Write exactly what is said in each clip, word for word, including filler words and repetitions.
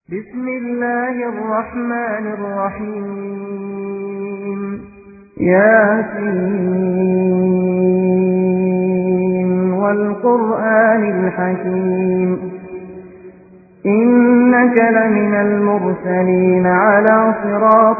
بسم الله الرحمن الرحيم ياسين والقرآن الحكيم إنك لمن المرسلين على صراط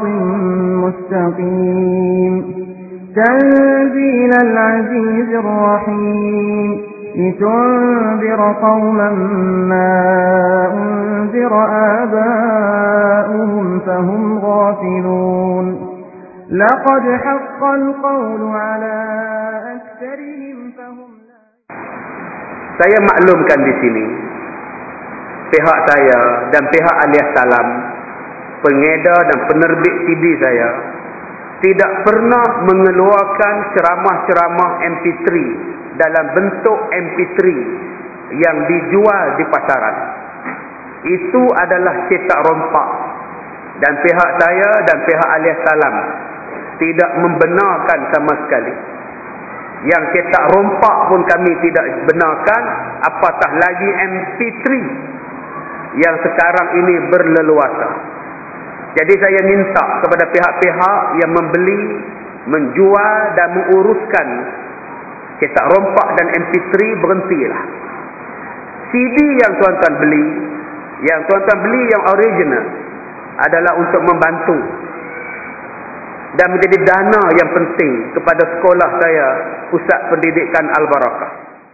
مستقيم تنزيل العزيز الرحيم لتنذر قوما ما أنذر آباؤهم فهم غافلون لقد حق القول على أكثرهم فهم لا. Saya maklumkan di sini pihak saya dan pihak Alias Salam, pengedar dan penerbit C D saya, tidak pernah mengeluarkan ceramah-ceramah M P tiga dalam bentuk M P tiga yang dijual di pasaran. Itu adalah cetak rompak, dan pihak saya dan pihak Alias Salam tidak membenarkan sama sekali. Yang cetak rompak pun kami tidak benarkan, apatah lagi M P tiga yang sekarang ini berleluasa. Jadi saya minta kepada pihak-pihak yang membeli, menjual dan menguruskan cetak rompak dan M P tiga, berhentilah. C D yang tuan-tuan beli, yang tuan-tuan beli yang original, adalah untuk membantu dan menjadi dana yang penting kepada sekolah saya, Pusat Pendidikan Al-Barakah.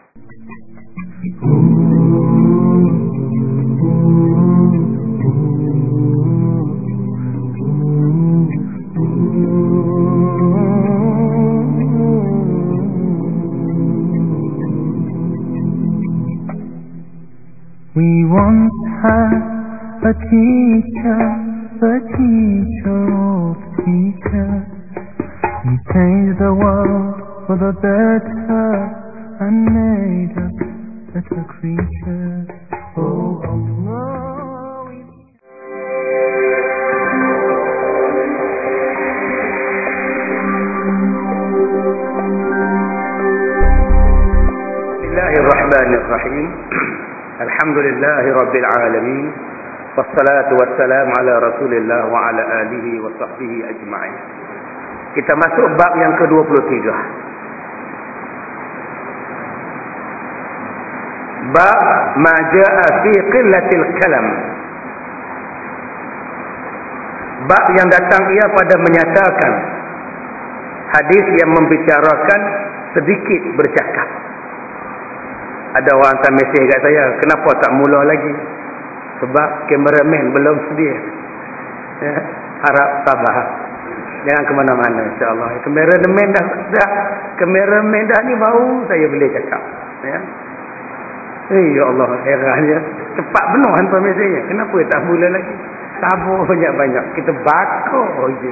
We once had a teacher, the teacher of teachers. He changed the world for the better and made us better creatures. Oh Allah. Bismillahirrahmanirrahim. Alhamdulillahi Rabbil Alamin. Wassalatu wassalamu ala Rasulillah wa ala alihi wa sahbihi ajma'in. Kita masuk bab yang ke dua puluh tiga. Bab ma jaa fi qillatil kalam. Bab yang datang ia pada menyatakan hadis yang membicarakan sedikit bercakap. Ada orang hantar mesej kat saya, kenapa tak mula lagi? Sebab kameraman belum sedia. Ya, harap sabar. Jangan ke mana-mana, insya-Allah. Kameraman dah dah kameraman dah ni baru saya boleh cakap. Ya. Eh, ya Allah, herannya. Cepat benar hantar mesejnya. Kenapa tak mula lagi? Sabar banyak-banyak. Kita bakar je.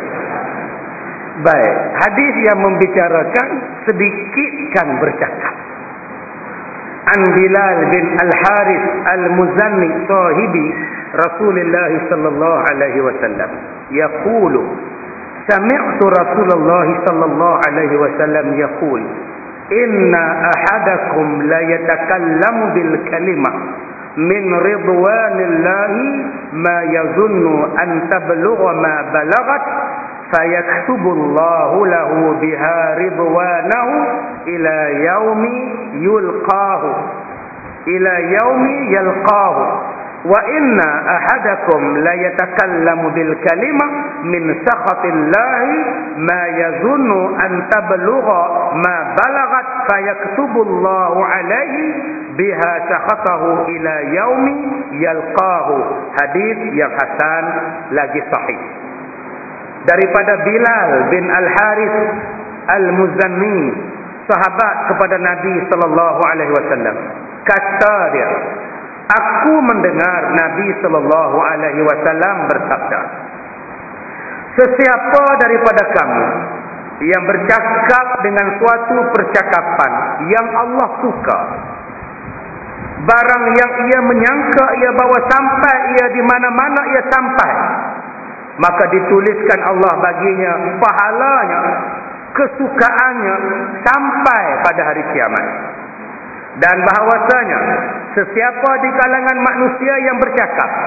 Baik, hadis yang membicarakan sedikitkan bercakap. An Bilal bin Al-Harith Al-Muzanni sahibi Rasulullah sallallahu alaihi wasallam yaqulu sami'tu Rasulullah sallallahu alaihi wasallam yaqul inna ahadakum la yatakallamu bil kalimah min ridwanillahi ma yazunnu an tablugha ma balagat fayaktubullahu lahu biha ridwanahu ila yaumi yulqahu ila yaumi yalqahu wa inna ahadakum la yatakallamu bil kalimah min sakhatillahi ma yazunnu an tablugha ma balagat fayaktubullahu alaihi biha sakhatahu ila yaumi yalqahu. Hadis yang hasan lagi sahih daripada Bilal bin Al-Harith Al-Muzanni, sahabat kepada Nabi sallallahu alaihi wasallam. Kata dia, aku mendengar Nabi sallallahu alaihi wasallam bersabda, sesiapa daripada kamu yang bercakap dengan suatu percakapan yang Allah suka, barang yang ia menyangka ia bawa sampai ia di mana-mana ia sampai, maka dituliskan Allah baginya pahalanya, kesukaannya sampai pada hari kiamat. Dan bahawasanya sesiapa di kalangan manusia yang bercakap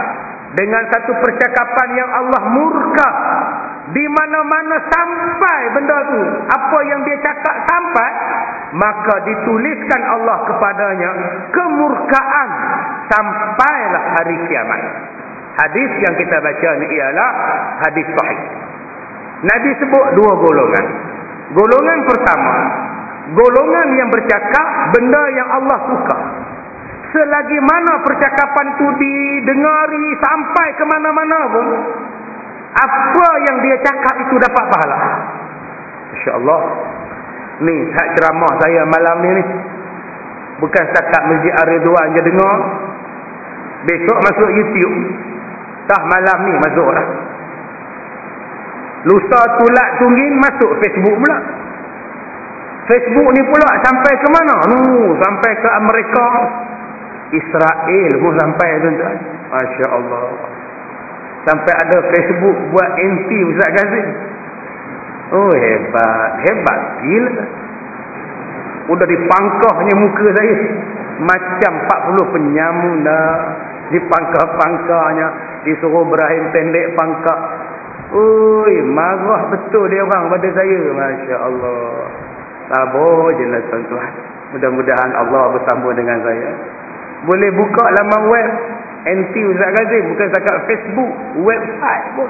dengan satu percakapan yang Allah murka, di mana-mana sampai benda tu, apa yang dia cakap sampai, maka dituliskan Allah kepadanya kemurkaan sampailah hari kiamat. Hadis yang kita baca ni ialah hadis sahih. Nabi sebut dua golongan. Golongan pertama, golongan yang bercakap benda yang Allah suka. Selagi mana percakapan tu didengari sampai ke mana-mana pun, apa yang dia cakap itu dapat pahala. Insya-Allah. Ni hak ceramah saya malam ni ni. Bukan setakat Masjid Ar-Ridwan je dengar. Besok masuk YouTube. Dah malam ni masuk dah. Lusa tulat tunggin masuk Facebook pula. Facebook ni pula sampai ke mana? Nu, sampai ke Amerika. Israel pun sampai tuan-tuan. Masya-Allah. Sampai ada Facebook buat anti Ustaz Kazim. Oh hebat, hebat gila. Udah dipangkahnya muka saya. Macam empat puluh penyamun dah. Dipangkah-pangkahnya, disuruh berakhir pendek pangkah. Oi, marah betul dia orang pada saya. Masya-Allah. Sabar je lah tuan-tuan. Mudah-mudahan Allah bersama dengan saya. Boleh buka laman web anti Ustaz Kazim, bukan setakat Facebook, website pun.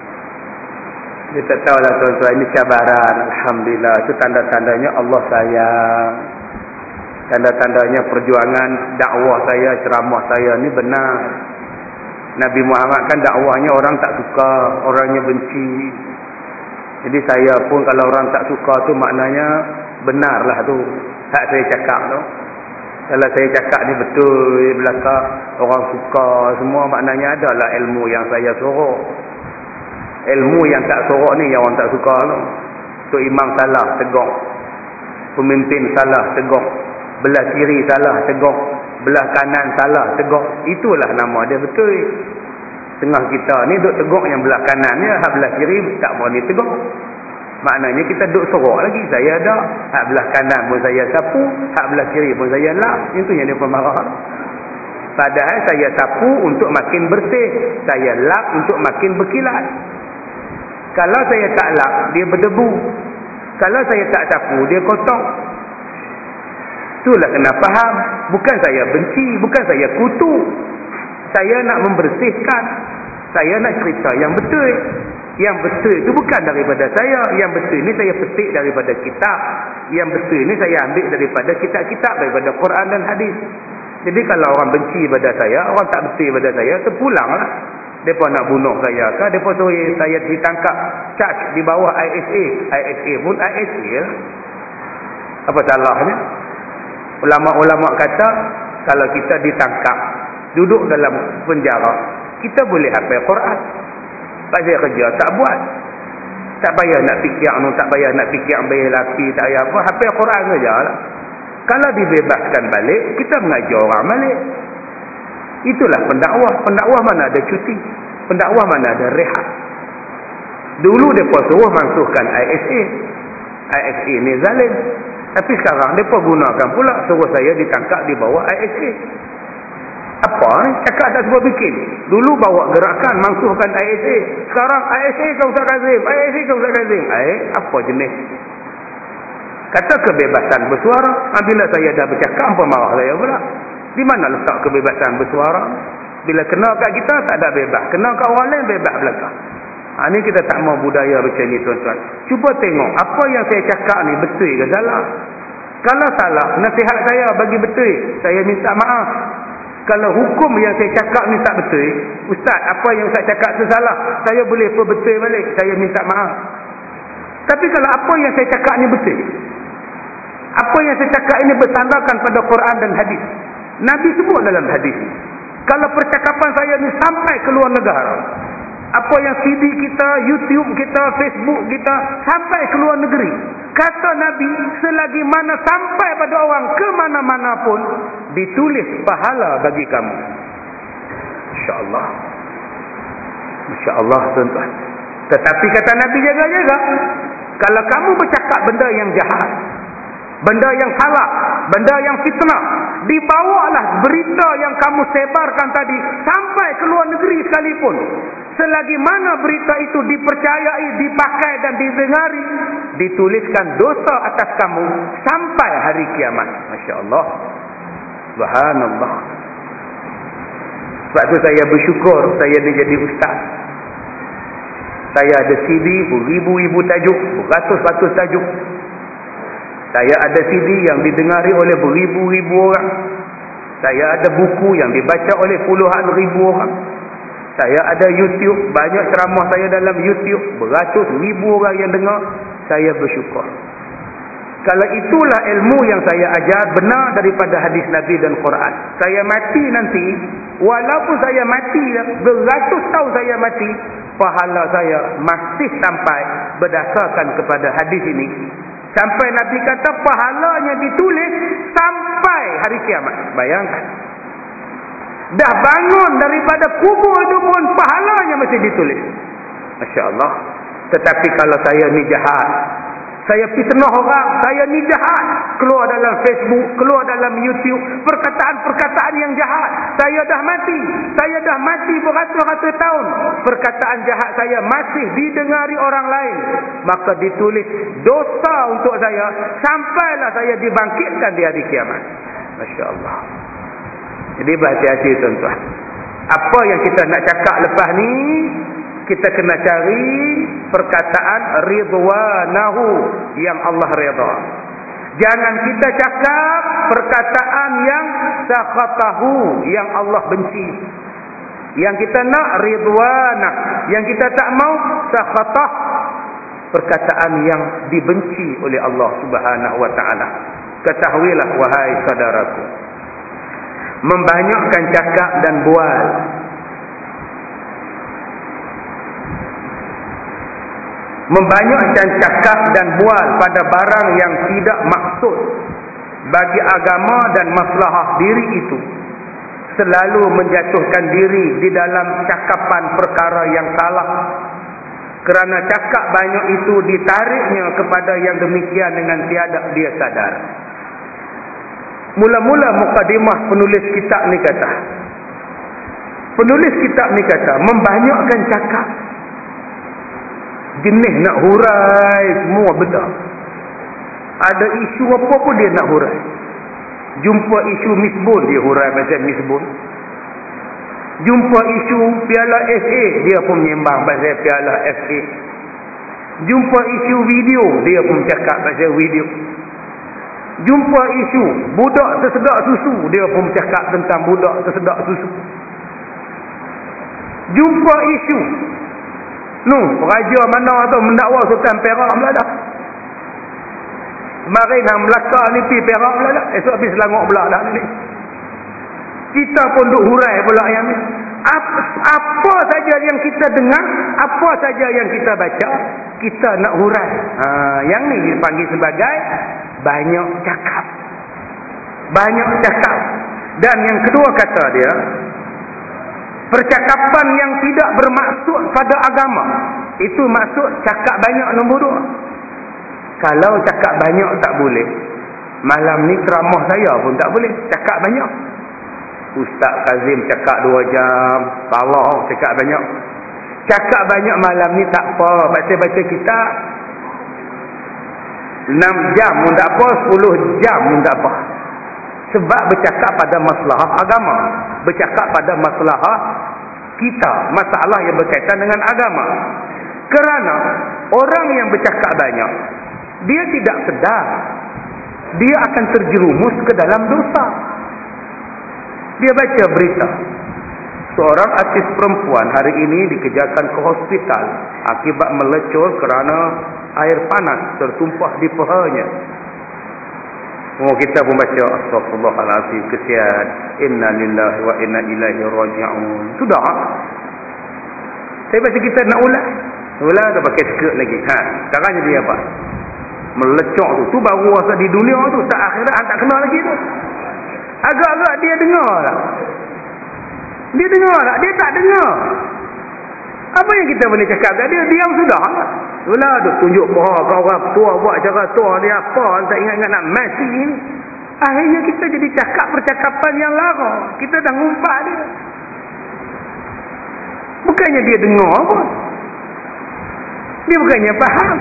Dia tak tahulah tuan-tuan, ini cabaran. Alhamdulillah, itu tanda-tandanya Allah sayang. Tanda-tandanya perjuangan dakwah saya, ceramah saya ni benar. Nabi Muhammad kan dakwahnya orang tak suka, orangnya benci. Jadi saya pun kalau orang tak suka tu maknanya benarlah tu hak saya cakap tu. Kalau saya cakap ni betul di belakang orang suka semua, maknanya adalah ilmu yang saya sorok. Ilmu yang tak sorok ni yang orang tak suka tu. Tu imam salah tegak, pemimpin salah tegak, belah kiri salah tegak, belah kanan salah tegak. Itulah nama dia betul. Tengah kita ni duk tegak yang belah kanan ni, hak belah kiri tak berani tegak. Maknanya kita duk sorok lagi. Saya ada hak belah kanan pun saya sapu, hak belah kiri pun saya lap. Itu yang dia pemarah. Padahal saya sapu untuk makin bersih, saya lap untuk makin berkilat. Kalau saya tak lap, dia berdebu. Kalau saya tak sapu, dia kotor. Itulah kena faham. Bukan saya benci, bukan saya kutu. Saya nak membersihkan. Saya nak cerita yang betul. Yang betul itu bukan daripada saya. Yang betul ini saya petik daripada kitab. Yang betul ini saya ambil daripada kitab-kitab, daripada Quran dan hadis. Jadi kalau orang benci pada saya, orang tak betul pada saya, terpulanglah. Mereka nak bunuh saya ke, mereka suruh saya ditangkap, charge di bawah I S A. I S A pun I S A lah. Apa salahnya? Ulama-ulama kata, kalau kita ditangkap, duduk dalam penjara, kita boleh hafal Quran. Pasal kerja tak buat. Tak payah nak fikir anu, tak payah nak fikir bayar laki, tak payah apa, hafal Quran sajalah. Kalau dibebaskan balik, kita mengajar orang balik. Itulah pendakwah. Pendakwah mana ada cuti? Pendakwah mana ada rehat? Dulu mereka suruh mansuhkan I S A. I S A ni zalim. Tapi sekarang mereka gunakan pula suruh saya ditangkap di bawah I S A. Apa ni? Cakap tak sebab bikin. Dulu bawa gerakan mansuhkan I S A. Sekarang I S A ke Ustaz Kazim? I S A ke Ustaz Kazim? Eh, apa jenis? Kata kebebasan bersuara. Bila saya dah bercakap, apa marah saya pula? Di mana letak kebebasan bersuara? Bila kena kat kita, tak ada bebas. Kena kat orang lain, bebas belakang. Ha, ni kita tak mau budaya macam ni tuan-tuan. Cuba tengok, apa yang saya cakap ni betul ke salah? Kalau salah, nasihat saya bagi betul. Saya minta maaf. Kalau hukum yang saya cakap ni tak betul, Ustaz, apa yang Ustaz cakap tu salah, saya boleh perbetul balik. Saya minta maaf. Tapi kalau apa yang saya cakap ni betul, apa yang saya cakap ini bersandarkan pada Quran dan hadis. Nabi sebut dalam hadis, kalau percakapan saya ni sampai ke luar negara, apa yang C D kita, YouTube kita, Facebook kita sampai ke luar negeri, kata Nabi, selagi mana sampai pada orang ke mana-mana pun, ditulis pahala bagi kamu. InsyaAllah. InsyaAllah tuan-tuan. Tetapi kata Nabi, jaga-jaga. Kalau kamu bercakap benda yang jahat, benda yang salah, benda yang fitnah, dibawalah berita yang kamu sebarkan tadi sampai ke luar negeri sekalipun, selagi mana berita itu dipercayai, dipakai dan didengari, dituliskan dosa atas kamu sampai hari kiamat. Masya Allah, subhanallah. Sebab tu saya bersyukur saya dijadi ustaz. Saya ada C D beribu-ribu tajuk, beratus-ratus tajuk. Saya ada C D yang didengari oleh beribu-ribu orang. Saya ada buku yang dibaca oleh puluhan ribu orang. Saya ada YouTube, banyak ceramah saya dalam YouTube, beratus ribu orang yang dengar. Saya bersyukur. Kalau itulah ilmu yang saya ajar benar daripada hadis Nabi dan Quran, saya mati nanti, walaupun saya mati beratus tahun saya mati, pahala saya masih sampai berdasarkan kepada hadis ini. Sampai Nabi kata pahalanya ditulis sampai hari kiamat. Bayangkan. Dah bangun daripada kubur itu pun pahalanya masih ditulis. Masya Allah. Tetapi kalau saya ni jahat, saya fitnah orang, saya ni jahat, keluar dalam Facebook, keluar dalam YouTube, perkataan-perkataan yang jahat, saya dah mati, saya dah mati beratus-ratus tahun, perkataan jahat saya masih didengari orang lain, maka ditulis dosa untuk saya sampailah saya dibangkitkan di hari kiamat. Masya Allah. Jadi berhati-hati tuan-tuan. Apa yang kita nak cakap lepas ni, kita kena cari perkataan ridwanahu, yang Allah redha. Jangan kita cakap perkataan yang sakhatahu, yang Allah benci. Yang kita nak ridwanah, yang kita tak mau sakhatah, perkataan yang dibenci oleh Allah Subhanahu wa taala. Ketahuilah wahai saudaraku, membanyakkan cakap dan bual, membanyakkan cakap dan bual pada barang yang tidak maksud bagi agama dan maslahah diri itu, selalu menjatuhkan diri di dalam cakapan perkara yang salah. Kerana cakap banyak itu ditariknya kepada yang demikian dengan tiada dia sadar. Mula-mula mukadimah penulis kitab ni kata, penulis kitab ni kata membanyakkan cakap, jenis nak hurai semua benda. Ada isu apa pun dia nak hurai. Jumpa isu misbun, dia hurai pasal misbun. Jumpa isu piala F A, dia pun menyembang pasal piala F A. Jumpa isu video, dia pun cakap pasal video. Jumpa isu budak tersedak susu, dia pun cakap tentang budak tersedak susu. Jumpa isu nu raja mana tu mendakwa Sultan Perak Melaka. Kemarin hang Melaka ni pi Perak Melaka, esok habis Selangor pula dah ni. Kita pun duk hurai pula yang ni. Apa, apa saja yang kita dengar, apa saja yang kita baca, kita nak hurai. Ha, yang ni dipanggil sebagai banyak cakap. Banyak cakap. Dan yang kedua kata dia, percakapan yang tidak bermaksud pada agama, itu maksud cakap banyak nombor dua. Kalau cakap banyak tak boleh, malam ni ceramah saya pun tak boleh cakap banyak. Ustaz Kazim cakap dua jam, salah cakap banyak. Cakap banyak malam ni tak apa, baca baca kitab enam jam pun tak apa, sepuluh jam pun tak apa. Sebab bercakap pada masalah agama, bercakap pada masalah kita, masalah yang berkaitan dengan agama. Kerana orang yang bercakap banyak, dia tidak sedar, dia akan terjerumus ke dalam dosa. Dia baca berita, seorang artis perempuan hari ini dikejarkan ke hospital akibat melecur kerana air panas tertumpah di pahanya. Oh, kita pun baca astagfirullahalazim, kesian, inna lillahi wa inna ilaihi raji'un. Sudah. Saya baca kita nak ulang. Ulang dah pakai skirt lagi. Ha, sekarang jadi apa? Melecok tu. Tu baru rasa di dunia tu, tak akhirat tak kenal lagi tu. Agak-agak dia dengar tak? Dia dengar tak? Dia tak dengar. Apa yang kita boleh cakap kat dia? Diam sudah. Itulah tu tunjuk bahawa orang tua buat cara tua dia apa, tak ingat-ingat nak mati ni. Akhirnya kita jadi cakap percakapan yang lara. Kita dah ngumpat dia. Bukannya dia dengar pun. Dia bukannya faham.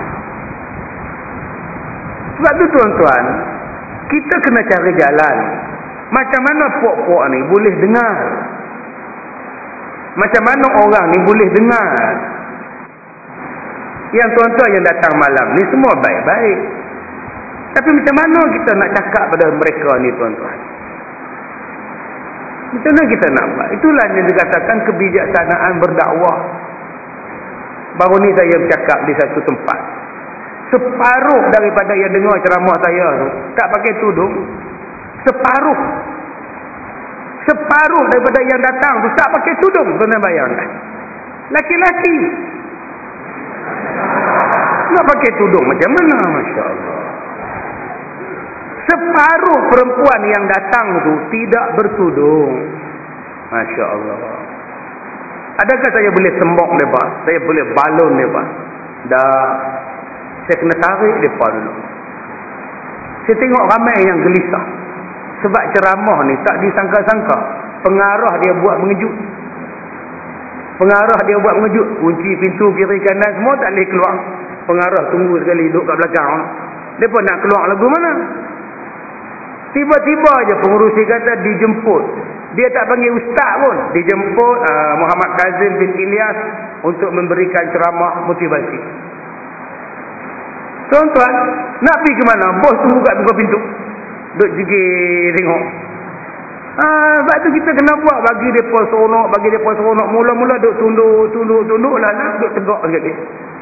Sebab tu tuan-tuan, kita kena cari jalan. Macam mana puak-puak ni boleh dengar? Macam mana orang ni boleh dengar? Yang tuan-tuan yang datang malam ni semua baik-baik. Tapi macam mana kita nak cakap pada mereka ni tuan-tuan? Macam mana kita nak buat? Itulah yang dikatakan kebijaksanaan berdakwah. Baru ni saya bercakap di satu tempat. Separuh daripada yang dengar ceramah saya tu tak pakai tudung. Separuh. Separuh daripada yang datang tu tak pakai tudung. Tuan-tuan bayangkan. Laki-laki. Nak pakai tudung macam mana? Masya Allah. Separuh perempuan yang datang tu tidak bertudung. Masya Allah. Adakah saya boleh sembok mereka? Saya boleh balon mereka? Dah. Saya kena tarik mereka dulu. Saya tengok ramai yang gelisah. Sebab ceramah ni tak disangka-sangka. Pengarah dia buat mengejut. Pengarah dia buat mengejut. Kunci pintu kiri kanan semua tak boleh keluar. Pengarah tunggu sekali duduk kat belakang. Mereka nak keluar lagu mana? Tiba-tiba aja pengurusi kata dijemput. Dia tak panggil ustaz pun. Dijemput uh, Muhammad Kazim bin Ilyas untuk memberikan ceramah motivasi. Tuan-tuan, nak pergi ke mana? Bos tunggu kat muka pintu. Duduk jegir tengok. Ah, sebab tu kita kena buat bagi depa seronok, bagi depa seronok. Mula-mula duduk tunduk, tunduk, tunduk lah, duduk tegak sekali.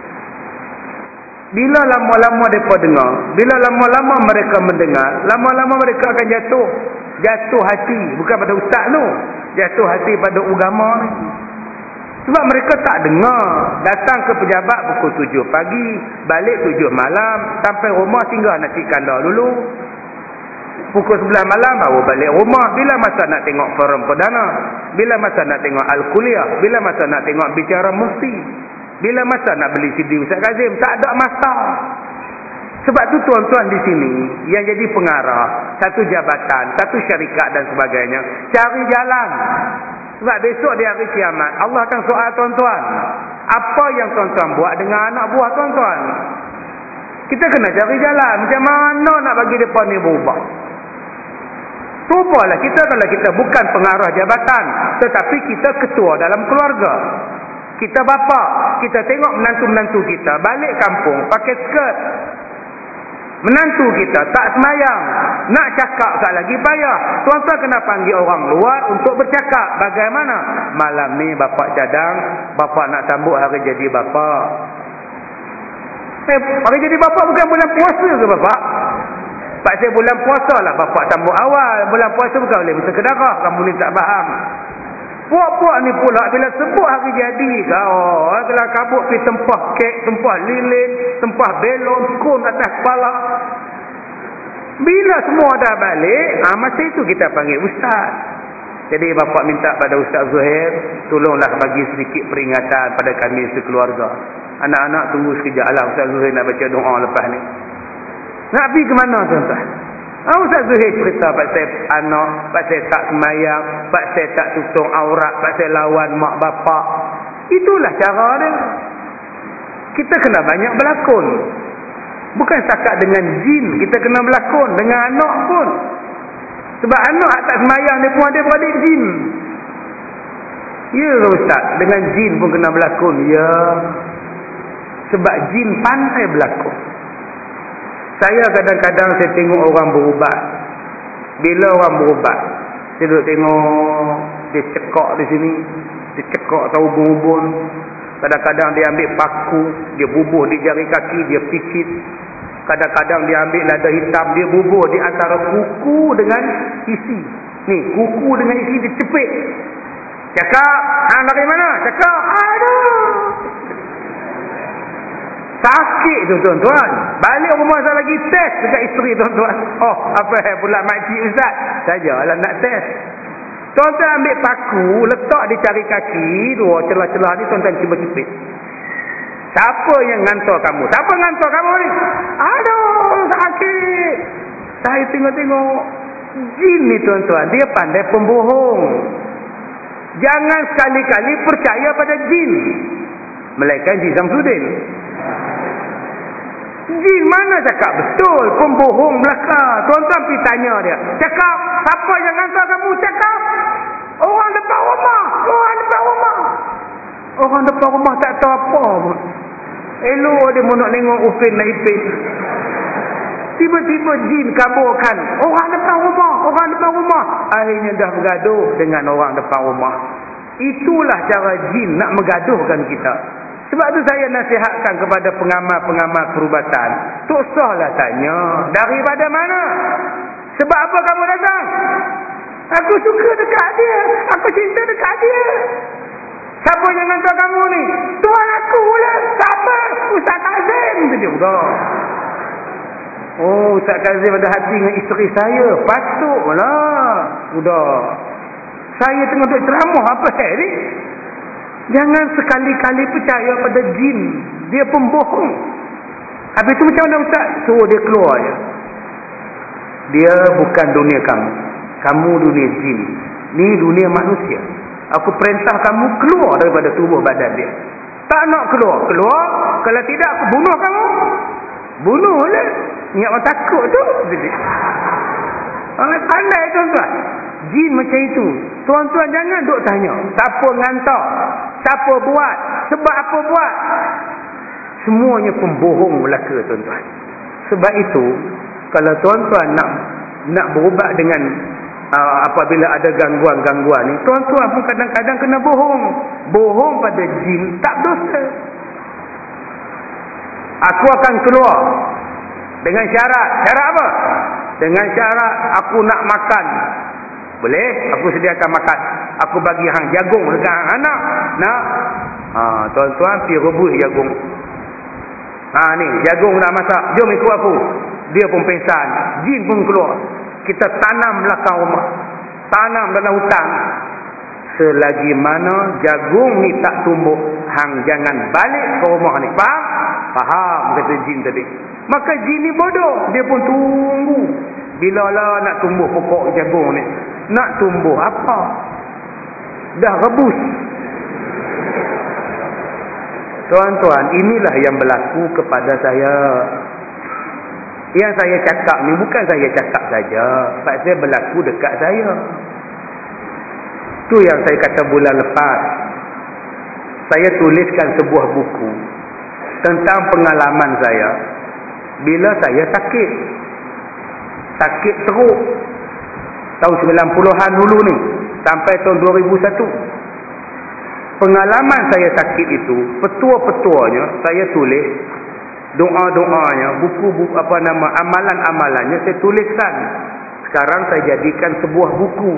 Bila lama-lama mereka dengar, bila lama-lama mereka mendengar, lama-lama mereka akan jatuh. Jatuh hati. Bukan pada ustaz tu. Jatuh hati pada agama ni. Sebab mereka tak dengar. Datang ke pejabat pukul tujuh pagi, balik tujuh malam, sampai rumah singgah nasi kandar dulu. Pukul sebelas malam baru balik rumah. Bila masa nak tengok forum perdana? Bila masa nak tengok Al-Kuliah? Bila masa nak tengok bicara mufti? Bila masa nak beli C D Ustaz Kazim? Tak ada masa. Sebab tu tuan-tuan di sini yang jadi pengarah, satu jabatan, satu syarikat dan sebagainya, cari jalan. Sebab besok di hari kiamat Allah akan soal tuan-tuan. Apa yang tuan-tuan buat dengan anak buah tuan-tuan? Kita kena cari jalan. Macam mana nak bagi mereka ni berubah? Rupalah kita kalau kita bukan pengarah jabatan, tetapi kita ketua dalam keluarga. Kita bapa, kita tengok menantu-menantu kita balik kampung pakai skirt. Menantu kita tak semayang, nak cakap sekali lagi payah. Tuan-tuan kena panggil orang luar untuk bercakap. Bagaimana? Malam ni bapak cadang, bapak nak sambut hari jadi bapak. Eh, hari jadi bapak bukan bulan puasa ke bapak? Pasal bulan puasa lah bapak sambut awal. Bulan puasa bukan boleh bisa kedarah. Kamu ni tak faham. Puak-puak ni pula bila sebut hari jadi kau, oh, kalau kabut pergi tempah kek, tempah lilin, tempah belon, kun atas kepala. Bila semua dah balik, ah, masa itu kita panggil ustaz. Jadi bapak minta pada Ustaz Zuhair, tolonglah bagi sedikit peringatan pada kami sekeluarga. Anak-anak tunggu sekejap lah, Ustaz Zuhair nak baca doa lepas ni. Nak pergi ke mana tuan-tuan? Ah, Ustaz Zuhair cerita pasal anak, pasal tak semayang, pasal tak tutup aurat, pasal lawan mak bapak. Itulah cara dia. Kita kena banyak berlakon. Bukan setakat dengan jin, kita kena berlakon dengan anak pun. Sebab anak tak semayang dia pun ada beradik jin. Ya Ustaz, dengan jin pun kena berlakon. Ya. Sebab jin pandai berlakon. Saya kadang-kadang saya tengok orang berubat. Bila orang berubat, saya duduk tengok dia cekak di sini, dia cekak tahu ubun-ubun. Kadang-kadang dia ambil paku, dia bubuh di jari kaki, dia picit. Kadang-kadang dia ambil lada hitam, dia bubuh di antara kuku dengan isi. Ni, kuku dengan isi dia cepit. Cakap, hang dari mana? Cakap, aduh. Sakit tu tuan-tuan. Balik rumah saya lagi test dekat isteri tuan-tuan. Oh, apa pula makcik ustaz? Sajalah nak test. Tuan-tuan ambil paku, letak di cari kaki, dua celah-celah ni tuan-tuan cuba cepit. Siapa yang ngantar kamu? Siapa ngantar kamu ni? Aduh, sakit. Saya tengok-tengok. Jin ni tuan-tuan, dia pandai pembohong. Jangan sekali-kali percaya pada jin. jin. Melainkan Haji Samsudin. Jin mana cakap betul, pembohong belaka. Tuan-tuan pergi tanya dia. Cakap, siapa yang hantar kamu? Cakap. Orang depan rumah. Orang depan rumah. Orang depan rumah tak tahu apa pun. Elok dia mau nak tengok Upin dan Ipin. Tiba-tiba jin kaburkan. Orang depan rumah. Orang depan rumah. Akhirnya dah bergaduh dengan orang depan rumah. Itulah cara jin nak mengaduhkan kita. Sebab tu saya nasihatkan kepada pengamal-pengamal perubatan. Tak usahlah tanya. Daripada mana? Sebab apa kamu datang? Aku suka dekat dia. Aku cinta dekat dia. Siapa yang hantar kamu ni? Tuan aku lah. Siapa? Ustaz Kazim. Dia udah. Oh, Ustaz Kazim ada hati dengan isteri saya. Patutlah. Udah. Saya tengah duduk ceramah apa ni? Jangan sekali-kali percaya pada jin. Dia pembohong. Habis tu macam mana Ustaz? Suruh dia keluar je. Dia bukan dunia kamu. Kamu dunia jin. Ni dunia manusia. Aku perintah kamu keluar daripada tubuh badan dia. Tak nak keluar. Keluar. Kalau tidak aku bunuh kamu. Bunuh lah. Niat orang takut tu. Orang pandai tuan-tuan. Jin macam itu. Tuan-tuan jangan duk tanya. Siapa ngantar? Siapa buat? Sebab apa buat? Semuanya pembohong belaka tuan-tuan. Sebab itu, kalau tuan-tuan nak nak berubat dengan uh, apabila ada gangguan-gangguan ni, tuan-tuan pun kadang-kadang kena bohong. Bohong pada jin tak dosa. Aku akan keluar dengan syarat. Syarat apa? Dengan syarat aku nak makan. Boleh? Aku sediakan makan. Aku bagi hang jagung dekat hang anak. Nak? Ha, tuan-tuan pergi rebus jagung. Ha ni, jagung nak masak. Jom ikut aku. Dia pun pingsan. Jin pun keluar. Kita tanam belakang rumah. Tanam dalam hutan. Selagi mana jagung ni tak tumbuh, hang jangan balik ke rumah ni. Faham? Faham kata jin tadi. Maka jin ni bodoh. Dia pun tunggu. Bila lah nak tumbuh pokok jagung ni. Nak tumbuh apa? Dah rebus. Tuan-tuan, inilah yang berlaku kepada saya. Yang saya cakap ni bukan saya cakap saja. Sebab saya berlaku dekat saya. Tu yang saya kata bulan lepas. Saya tuliskan sebuah buku tentang pengalaman saya bila saya sakit. Sakit teruk. Tahun sembilan puluhan dulu ni. Sampai tahun dua ribu satu. Pengalaman saya sakit itu, petua-petuanya saya tulis. Doa-doanya, buku-buku apa nama, amalan-amalannya saya tuliskan. Sekarang saya jadikan sebuah buku.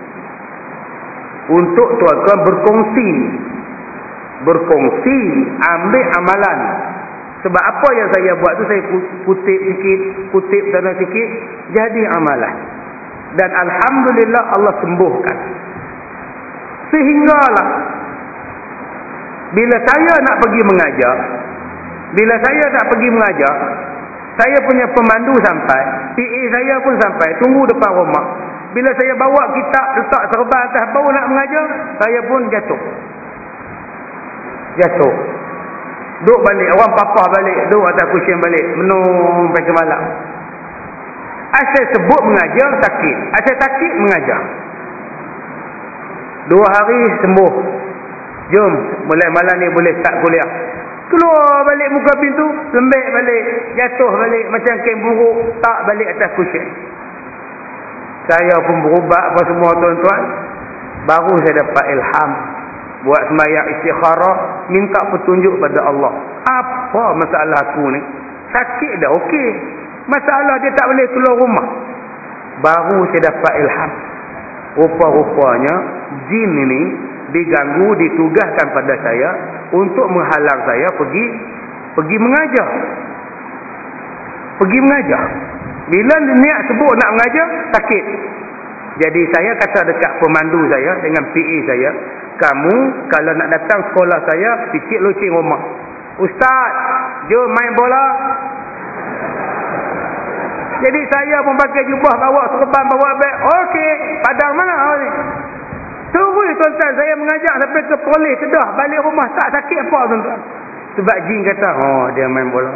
Untuk tuan-tuan berkongsi. Berkongsi, ambil amalan. Sebab apa yang saya buat tu saya kutip sikit, kutip sana sikit, jadi amalan. Dan alhamdulillah Allah sembuhkan. Sehinggalah bila saya nak pergi mengajar, bila saya nak pergi mengajar, saya punya pemandu sampai, P A saya pun sampai, tunggu depan rumah. Bila saya bawa kitab, letak serban atas baru nak mengajar, saya pun jatuh. Jatuh. Duduk balik, orang papah balik, duduk atas kusyen balik, menung sampai ke malam. Asal sebut mengajar, sakit. Asal sakit, mengajar. Dua hari sembuh. Jom, mulai malam ni boleh start kuliah. Keluar balik muka pintu, lembek balik, jatuh balik macam kain buruk, tak balik atas kusyen. Saya pun berubat apa semua tuan-tuan. Baru saya dapat ilham. Buat sembahyang istikharah, minta petunjuk pada Allah. Apa masalah aku ni? Sakit dah okey. Masalah dia tak boleh keluar rumah. Baru saya dapat ilham. Rupa-rupanya jin ini diganggu, ditugaskan pada saya untuk menghalang saya pergi pergi mengajar. Pergi mengajar. Bila niat sebut nak mengajar, sakit. Jadi saya kata dekat pemandu saya dengan P A saya, kamu kalau nak datang sekolah saya, picit loceng rumah. Ustaz, jom main bola. Jadi saya pun pakai jubah, bawa serban, bawa beg. Okey, padang mana hari? Terus tuan-tuan, saya mengajak sampai ke polis Kedah, balik rumah tak sakit apa tuan-tuan. Sebab jin kata, oh dia main bola.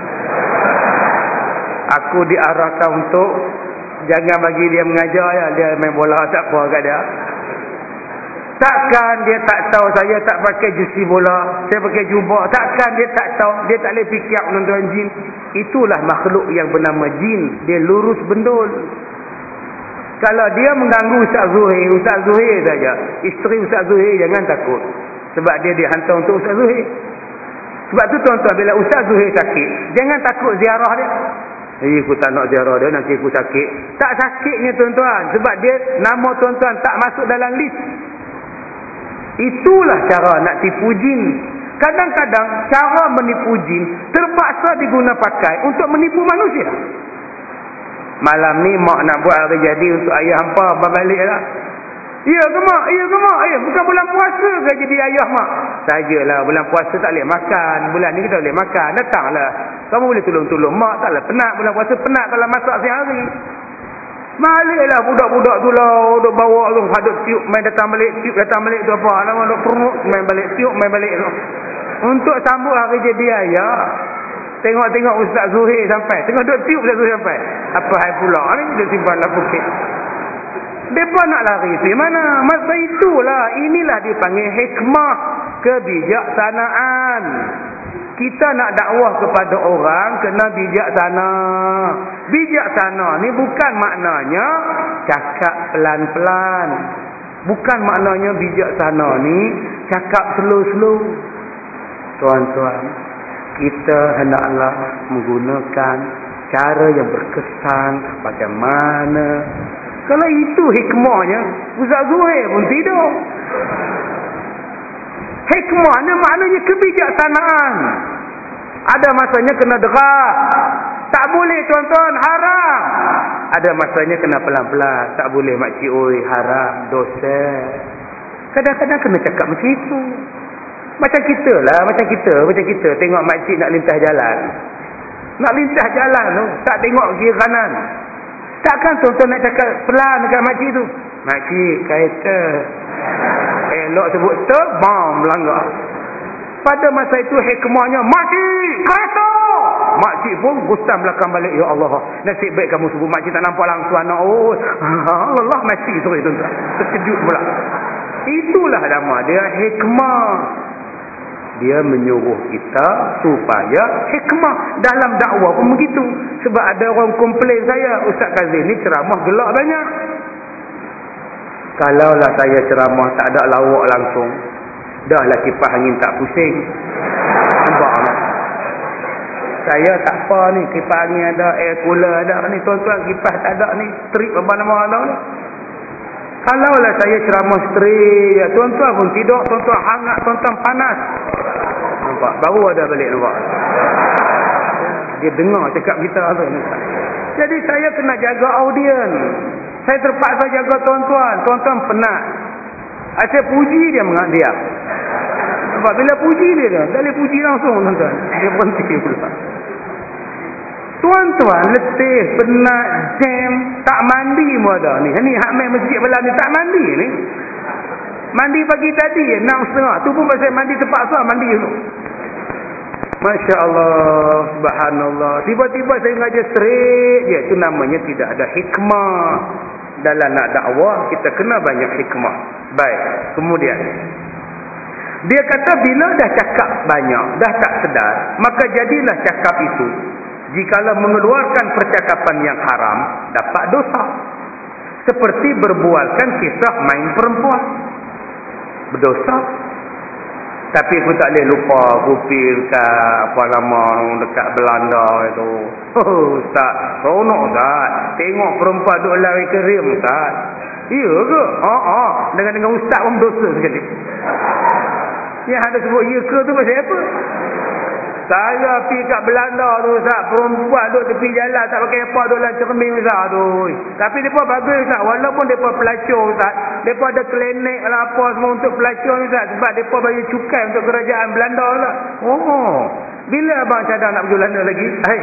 Aku diarahkan untuk jangan bagi dia mengajar ya, dia main bola tak apa kat dia. Takkan dia tak tahu saya tak pakai jersey bola, saya pakai jubah. Takkan dia tak tahu, dia tak boleh fikir tuan-tuan jin. Itulah makhluk yang bernama jin, dia lurus bendul. Kalau dia mengganggu Ustaz Zuhir, Ustaz Zuhir saja, isteri Ustaz Zuhir jangan takut. Sebab dia dihantar untuk Ustaz Zuhir. Sebab tu tuan-tuan, bila Ustaz Zuhir sakit, jangan takut ziarah dia. Eh, aku tak nak ziarah dia, nanti aku sakit. Tak sakitnya tuan-tuan, sebab dia, nama tuan-tuan tak masuk dalam list. Itulah cara nak tipu jin. Kadang-kadang cara menipu jin terpaksa diguna pakai untuk menipu manusia. Malam ni mak nak buat hari jadi untuk ayah hampa balik lah. Ya ke mak? Ya ke mak? Ya, bukan bulan puasa ke jadi ayah mak? Sajalah, bulan puasa tak boleh makan. Bulan ni kita boleh makan. Datanglah. Kamu boleh tolong-tolong mak. Taklah penat. Bulan puasa penat kalau masak siang hari. Baliklah budak-budak tu lah. Duk bawa tu. Hadut tiup. Main datang balik. Tiup datang balik tu apa? Nama duk perut. Main balik. Tiup main balik tu. Untuk sambut hari jadi ayah. Tengok-tengok Ustaz Zuhir sampai. Tengok duk tiup Ustaz Zuhir sampai. Apa hal pula ni? Dia simpan lah bukit. Mereka nak lari pergi mana? Masa itulah, inilah dipanggil hikmah, kebijaksanaan. Kita nak dakwah kepada orang, kena bijaksana. Bijaksana ni bukan maknanya cakap pelan-pelan. Bukan maknanya bijaksana ni cakap slow-slow. Tuan-tuan, kita hendaklah menggunakan cara yang berkesan bagaimana. Kalau itu hikmahnya, Ustaz Zuhir pun tidak. Hikmahnya maknanya kebijaksanaan. Ada masanya kena deras. Tak boleh tuan-tuan, haram. Ada masanya kena pelan-pelan. Tak boleh makcik, oi haram, dosa. Kadang-kadang kena cakap macam itu. Macam kita lah, macam kita, macam kita tengok makcik nak lintas jalan. Nak lintas jalan tu, tak tengok kiri kanan. Takkan tuan-tuan nak cakap pelan dekat makcik tu? Makcik, kereta. Elok sebut ter, bam, melanggar. Pada masa itu hikmahnya, makcik, kereta. Makcik pun gustam belakang balik. Ya Allah, nasib baik kamu sebut makcik tak nampak langsung anak. Oh, Allah, makcik. Sorry tuan-tuan. Terkejut pula. Itulah nama dia, hikmah. Dia menyuruh kita supaya hikmah. Dalam dakwah pun begitu. Sebab ada orang komplain saya, Ustaz Kazim ni ceramah gelak banyak. Kalaulah saya ceramah tak ada lawak langsung, dahlah kipas angin tak pusing. Nampak tak? Saya tak apa ni, kipas angin ada, air cooler ada ni. Tuan-tuan, kipas tak ada ni, trip apa nama ada ni. Kalaulah saya ceramah straight, tuan-tuan pun tidak, tuan-tuan hangat, tuan-tuan panas. Nampak? Baru ada balik nampak. Dia dengar cakap kita tu. Jadi saya kena jaga audien. Saya terpaksa jaga tuan-tuan. Tuan-tuan penat. Saya puji dia mendiam. Nampak? Bila puji dia, dia tak boleh puji langsung tuan-tuan. Dia berhenti pula. Tuan-tuan letih, penat, jam, tak mandi pun ada ni. Ni hak main masjid belah ni tak mandi ni. Mandi pagi tadi enam setengah. Tu pun pasal mandi terpaksa mandi tu. Masya Allah, subhanallah. Tiba-tiba saya ngajar straight je. Itu namanya tidak ada hikmah. Dalam nak dakwah kita kena banyak hikmah. Baik. Kemudian dia kata bila dah cakap banyak, dah tak sedar, maka jadilah cakap itu, jikalau mengeluarkan percakapan yang haram, dapat dosa. Seperti berbualkan kisah main perempuan. Berdosa. Tapi aku tak boleh lupa kupil kat apa nama dekat Belanda itu. Oh, Ustaz, seronok Ustaz. Tengok perempuan duk lari kerim Ustaz. Ya ke? Ha ah, dengan dengan Ustaz pun dosa sekali. Yang ada sebut ya ke tu pasal apa? Saya pergi kat Belanda tu Ustaz, perempuan duduk tepi jalan tak pakai apa, duduk dalam cermin Ustaz. Aduh. Tapi mereka bagus Ustaz, walaupun mereka pelacur Ustaz, mereka ada klinik lah apa semua untuk pelacur Ustaz, sebab mereka bagi cukai untuk kerajaan Belanda Ustaz. Oh, bila abang cadang nak pergi Belanda lagi? Hai.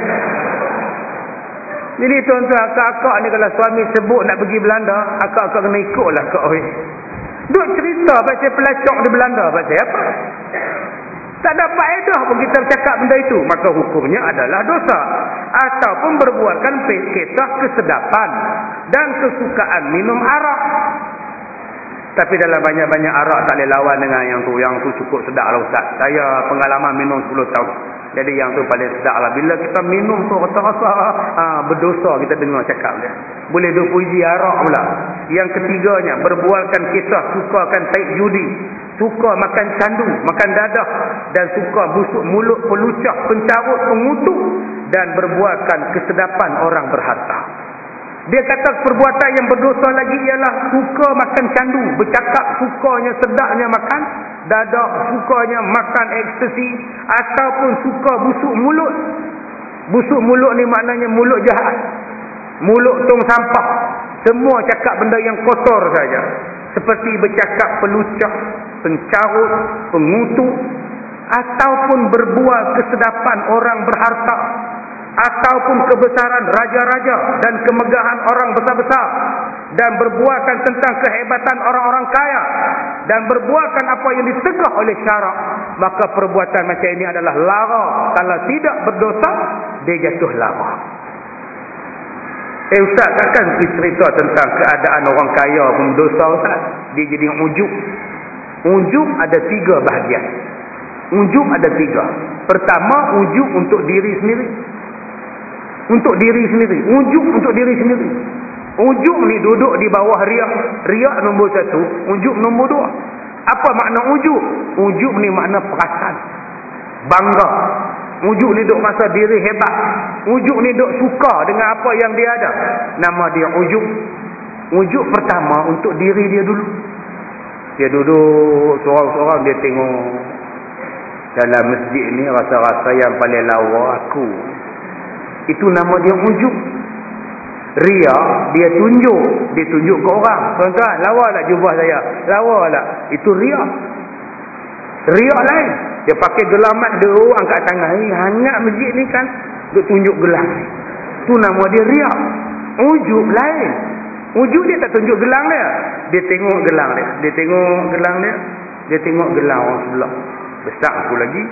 Jadi tuan-tuan, akak-akak ni kalau suami sebut nak pergi Belanda, akak-akak kena ikut lah kak. Duk cerita pasal pelacak di Belanda pasal apa? Tak ada faedah pun kita bercakap benda itu. Maka hukumnya adalah dosa. Ataupun berbuatkan kisah kesedapan dan kesukaan minum arak. Tapi dalam banyak-banyak arak tak boleh lawan dengan yang tu. Yang tu cukup sedap lah Ustaz. Saya pengalaman minum sepuluh tahun. Jadi yang tu paling sedap lah. Bila kita minum tu rasa-rasa ha, berdosa kita dengar cakap dia. Boleh duk puji arak pula. Yang ketiganya, berbualkan kisah, sukakan taik judi. Suka makan candu, makan dadah. Dan suka busuk mulut, pelucah, pencarut, pengutuk. Dan berbualkan kesedapan orang berharta. Dia kata perbuatan yang berdosa lagi ialah suka makan candu. Bercakap sukanya, sedapnya makan dadah, sukanya makan ekstasi. Ataupun suka busuk mulut. Busuk mulut ni maknanya mulut jahat. Mulut tong sampah. Semua cakap benda yang kotor saja. Seperti bercakap pelucah, pencarut, pengutuk. Ataupun berbual kesedapan orang berharta. Ataupun kebesaran raja-raja dan kemegahan orang besar-besar. Dan berbualkan tentang kehebatan orang-orang kaya. Dan berbualkan apa yang ditegah oleh syarak. Maka perbuatan macam ini adalah lara. Kalau tidak berdosa, dia jatuh lara. Eh Ustaz, takkan cerita tentang keadaan orang kaya pun dosa Ustaz? Dia jadi ujub. Ujub ada tiga bahagian. Ujub ada tiga. Pertama, ujub untuk diri sendiri. Untuk diri sendiri. Ujub untuk diri sendiri. Ujub ni duduk di bawah riak. Riak nombor satu. Ujub nombor dua. Apa makna ujub? Ujub ni makna perasan. Bangga. Ujub ni duk rasa diri hebat. Ujub ni duk suka dengan apa yang dia ada. Nama dia ujub. Ujub pertama untuk diri dia dulu. Dia duduk seorang-seorang, dia tengok dalam masjid ni rasa-rasa yang paling lawa aku. Itu nama dia ujub. Ria, dia tunjuk. Dia tunjuk ke orang. Tuan-tuan, lawa tak jubah saya? Lawa tak? Itu ria. Ria lain. Dia pakai gelang mat, dia oh, angkat tangan. Eh, hangat masjid ni kan. Dia tunjuk gelang. Itu nama dia ria. Ujub lain. Ujub dia tak tunjuk gelang dia. Dia tengok gelang dia. Dia tengok gelang dia. Dia tengok gelang orang sebelah. Besar aku lagi.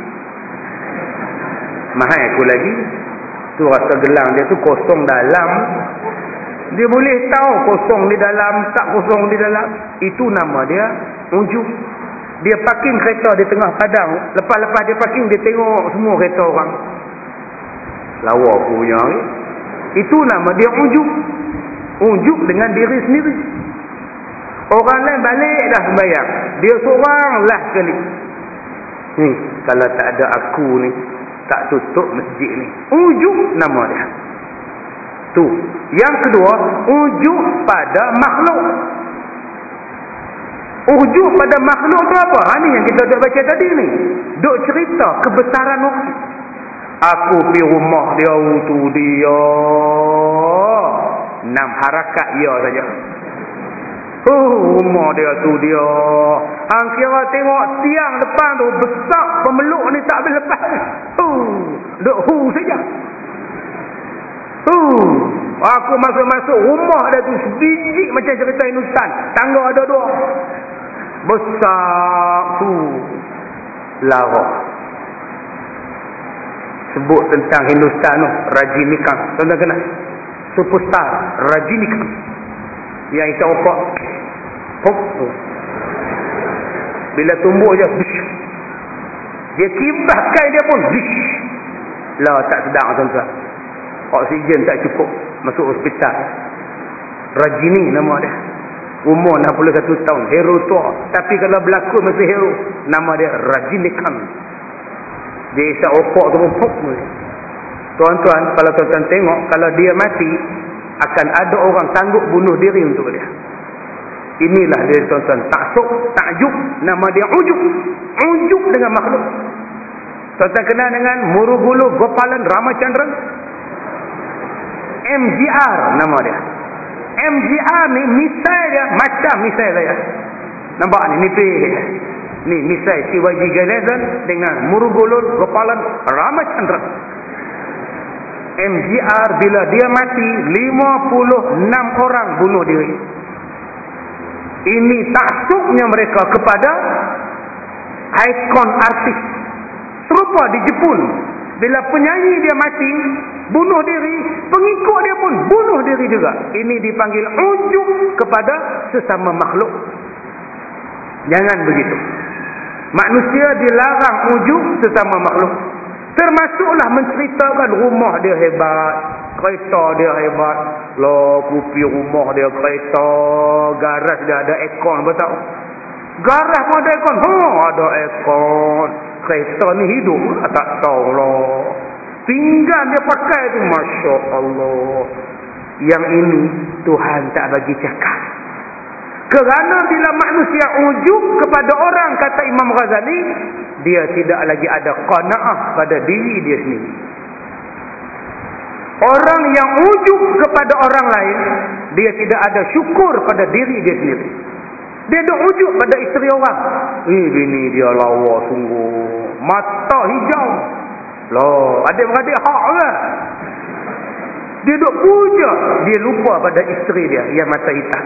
Mahal aku lagi. Tu rasa gelang dia tu kosong dalam. Dia boleh tahu kosong di dalam, tak kosong di dalam. Itu nama dia ujub. Dia parking kereta di tengah padang. Lepas-lepas dia parking, dia tengok semua kereta orang. Lawa punya ni. Itu nama dia ujub. Ujub dengan diri sendiri. Orang lain balik dah sembahyang. Dia seorang lah sekali. Ni, kalau tak ada aku ni, tak tutup masjid ni. Ujub nama dia. Tu. Yang kedua, ujub pada makhluk. Ujub pada makhluk tu apa? Ha, ni yang kita duk baca tadi ni. Duk cerita kebesaran orang. Aku pergi rumah dia, tu dia. Enam harakat ya saja. Oh, rumah dia tu dia. Hang kira tengok tiang depan tu besar pemeluk ni tak boleh lepas. Oh, duk hu saja. Oh, aku masuk-masuk rumah dia tu sebiji macam cerita Hindustan. Tangga ada dua. Besar tu. Lara. Sebut tentang Hindustan tu, Rajinikanth. Tuan-tuan kenal? Superstar Rajinikanth. Yang kita opak. Hop. Bila tumbuk je, bish. Dia kibahkan dia pun, bish. Lah tak sedang tuan-tuan. Oksigen tak cukup. Masuk hospital. Rajini nama dia. Umur enam puluh satu tahun. Hero tua. Tapi kalau berlakon masih hero. Nama dia Rajinikanth. Dia isap opak tu pun, hop. Tuan-tuan, kalau tuan-tuan tengok, kalau dia mati, akan ada orang sanggup bunuh diri untuk dia. Inilah dia tuan-tuan. Taksub, takjub. Nama dia ujub. Ujub dengan makhluk. Tuan-tuan kenal dengan Murugulu Gopalan Ramachandran? M G R nama dia. M G R ni misai dia macam misai saya. Nampak ni nipis. Ni misai C Y G Ganesan dengan Murugulu Gopalan Ramachandran. M G R bila dia mati lima puluh enam orang bunuh diri. Ini taksubnya mereka kepada ikon artis. Serupa di Jepun, bila penyanyi dia mati, bunuh diri, pengikut dia pun bunuh diri juga. Ini dipanggil ujub kepada sesama makhluk. Jangan begitu. Manusia dilarang ujub sesama makhluk. Termasuklah menceritakan rumah dia hebat, kereta dia hebat. Lah, kupi rumah dia kereta, garas dia ada aircon, betul? Garas pun ada aircon. Ha, ada aircon. Kereta ni hidup, tak tahu lah. Pinggan dia pakai tu, Masya Allah. Yang ini Tuhan tak bagi cakap. Kerana bila manusia ujub kepada orang, kata Imam Ghazali, dia tidak lagi ada qanaah pada diri dia sendiri. Orang yang ujub kepada orang lain, dia tidak ada syukur pada diri dia sendiri. Dia duk ujub pada isteri orang. Eh, bini dia lawa sungguh. Mata hijau. Loh, adik-beradik hak lah. Dia duk puja. Dia lupa pada isteri dia yang mata hitam.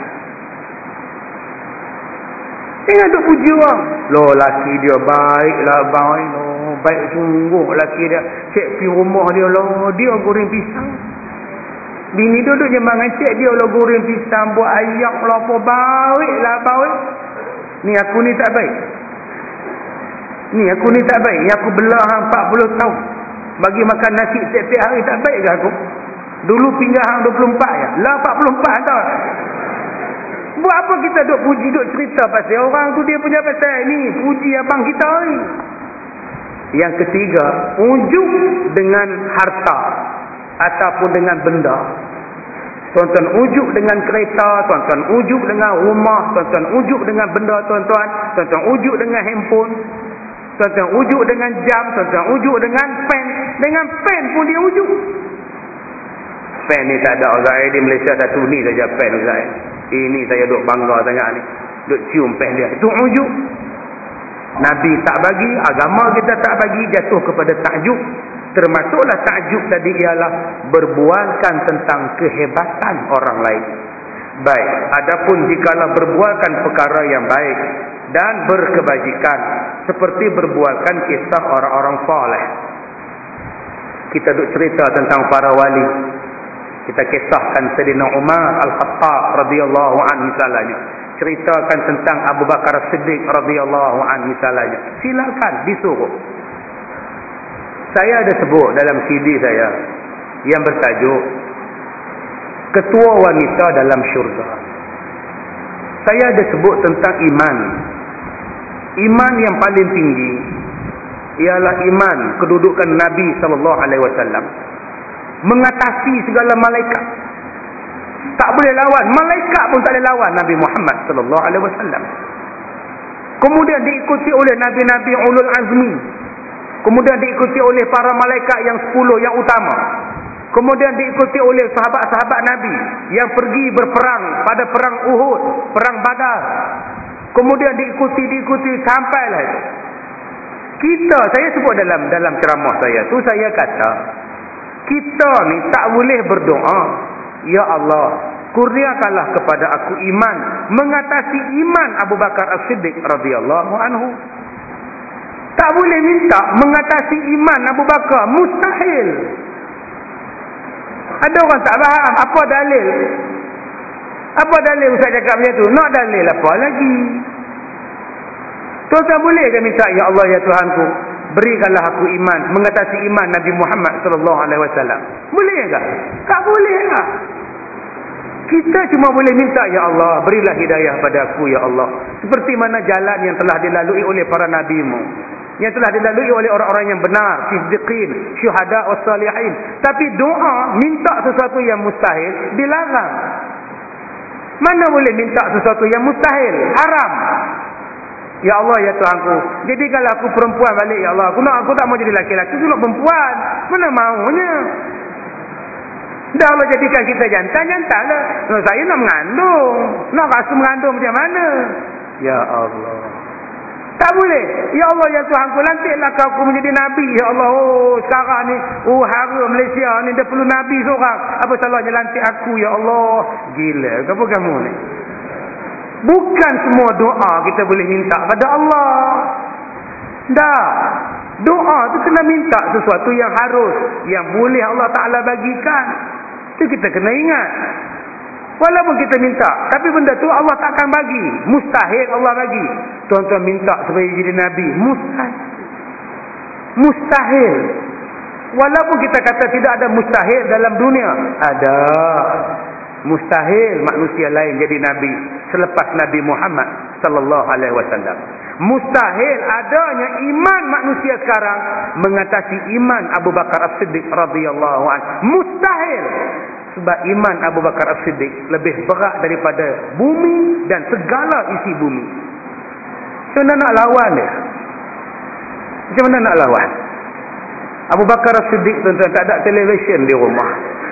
Dia duk puja orang. Loh, laki dia baik lah, baik loh. Baik sungguh laki dia. Cik pergi rumah dia loh. Dia goreng pisang. Bini duduk je mangan cik dia lah goreng pisang, buat ayak lah apa, baik lah baik. Ni aku ni tak baik. Ni aku ni tak baik. Ni aku belah empat puluh tahun. Bagi makan nasi setiap hari, tak baik ke aku? Dulu pinggah hang dua puluh empat ya. Lah empat puluh empat tau. Buat apa kita duk puji, duk cerita pasal orang tu dia punya pasal ni. Puji abang kita ni. Yang ketiga, ujub dengan harta ataupun dengan benda. Tuan-tuan ujub dengan kereta, tuan-tuan ujub dengan rumah, tuan-tuan ujub dengan benda tuan-tuan, tuan-tuan ujub dengan handphone, tuan-tuan ujub dengan jam, tuan-tuan ujub dengan pen. Dengan pen pun dia ujub. Pen ni tak ada orang di Malaysia satu ni saja pen Ustaz. Ini saya duk bangga sangat ni. Duk cium pen dia. Itu ujub. Nabi tak bagi, agama kita tak bagi, jatuh kepada takjub. Termasuklah takjub tadi ialah berbualkan tentang kehebatan orang lain. Baik, adapun jikalau berbualkan perkara yang baik dan berkebajikan, seperti berbualkan kisah orang-orang saleh. Kita duk cerita tentang para wali. Kita kisahkan Sayyidina Umar Al-Khattab radhiyallahu anhu misalnya. Ceritakan tentang Abu Bakar Siddiq radhiyallahu anhu misalnya. Silakan disuruh. Saya ada sebut dalam C D saya yang bertajuk Ketua Wanita dalam Syurga. Saya ada sebut tentang iman. Iman yang paling tinggi ialah iman kedudukan Nabi sallallahu alaihi wasallam mengatasi segala malaikat. Tak boleh lawan, malaikat pun tak boleh lawan Nabi Muhammad sallallahu alaihi wasallam. Kemudian diikuti oleh nabi-nabi ulul azmi. Kemudian diikuti oleh para malaikat yang sepuluh yang utama. Kemudian diikuti oleh sahabat-sahabat Nabi yang pergi berperang pada perang Uhud, perang Badar. Kemudian diikuti diikuti sampailah itu. Kita, saya sebut dalam dalam ceramah saya tu, saya kata kita ni tak boleh berdoa, ya Allah, kurniakanlah kepada aku iman mengatasi iman Abu Bakar As-Siddiq radhiyallahu anhu. Tak boleh minta mengatasi iman Abu Bakar, mustahil. Ada orang tak faham apa dalil. Apa dalil Ustaz cakap macam tu? Nak dalil apa lagi? Tuan-tuan boleh ke minta, ya Allah ya Tuhanku, berikanlah aku iman mengatasi iman Nabi Muhammad sallallahu alaihi wasallam. Boleh ke? Tak boleh lah. Kita cuma boleh minta, ya Allah, berilah hidayah pada aku ya Allah, seperti mana jalan yang telah dilalui oleh para nabi-Mu, yang telah dilalui oleh orang-orang yang benar, siddiqin, syuhada, wassalihin. Tapi doa minta sesuatu yang mustahil dilarang. Mana boleh minta sesuatu yang mustahil? Haram. Ya Allah ya Tuhanku, jadikanlah aku perempuan balik ya Allah. Aku nak, aku tak mau jadi laki-laki, aku nak perempuan. Mana maunya? Dah Allah jadikan kita jantan, jantan lah. No, saya nak mengandung. Nak rasa mengandung macam mana? Ya Allah. Tak boleh. Ya Allah ya Tuhanku, lantiklah kau aku menjadi Nabi. Ya Allah, oh sekarang ni, oh hara Malaysia ni, dia perlu Nabi seorang. Apa salahnya lantik aku ya Allah? Gila, apa kamu ni? Bukan semua doa kita boleh minta pada Allah. Dah. Doa tu kena minta sesuatu yang harus, yang boleh Allah Ta'ala bagikan. Itu kita kena ingat. Walaupun kita minta, tapi benda tu Allah takkan bagi. Mustahil Allah bagi. Tuan-tuan minta supaya jadi Nabi. Mustahil. Mustahil. Walaupun kita kata tidak ada mustahil dalam dunia. Ada. Mustahil manusia lain jadi Nabi selepas Nabi Muhammad sallallahu alaihi wasallam. Mustahil adanya iman manusia sekarang mengatasi iman Abu Bakar As-Siddiq radhiyallahu anhu. Mustahil. Sebab iman Abu Bakar As-Siddiq lebih berat daripada bumi dan segala isi bumi. Macam mana nak lawan dia? Macam mana nak lawan? Abu Bakar As-Siddiq tuan-tuan tak ada televisyen di rumah.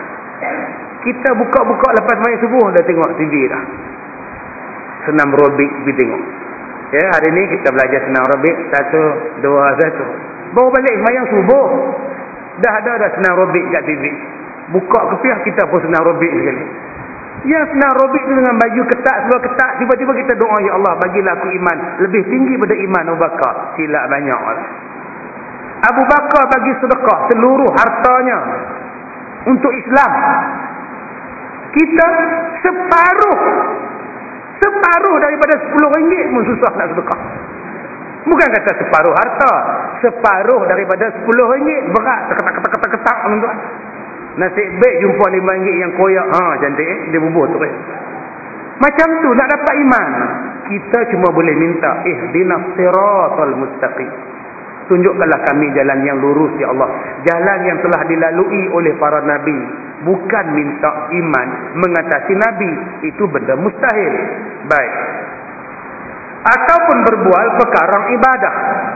Kita buka-buka lepas main subuh dah tengok T V dah. Senam robik pergi tengok. Ya, hari ni kita belajar senam robik satu, dua, satu. Baru balik semayang subuh. Dah ada dah senam robik kat T V. Buka kepiah kita pun senam robik sekali. Yang senam robik tu dengan baju ketat, seluar ketat. Tiba-tiba kita doa, ya Allah bagilah aku iman lebih tinggi pada iman Abu Bakar. Silap banyak lah. Abu Bakar bagi sedekah seluruh hartanya untuk Islam. Kita separuh separuh daripada sepuluh ringgit pun susah nak sedekah. Bukan kata separuh harta, separuh daripada sepuluh ringgit berat. Ketak-ketak-ketak-ketak tuan-tuan. Nasib baik jumpa lima ringgit yang koyak. Ha, cantik eh? Dia bubuh tu eh. Macam tu nak dapat iman. Kita cuma boleh minta ihdinas siratal mustaqim. Tunjukkanlah kami jalan yang lurus ya Allah. Jalan yang telah dilalui oleh para nabi. Bukan minta iman mengatasi nabi. Itu benda mustahil. Baik. Ataupun berbual perkara ibadah.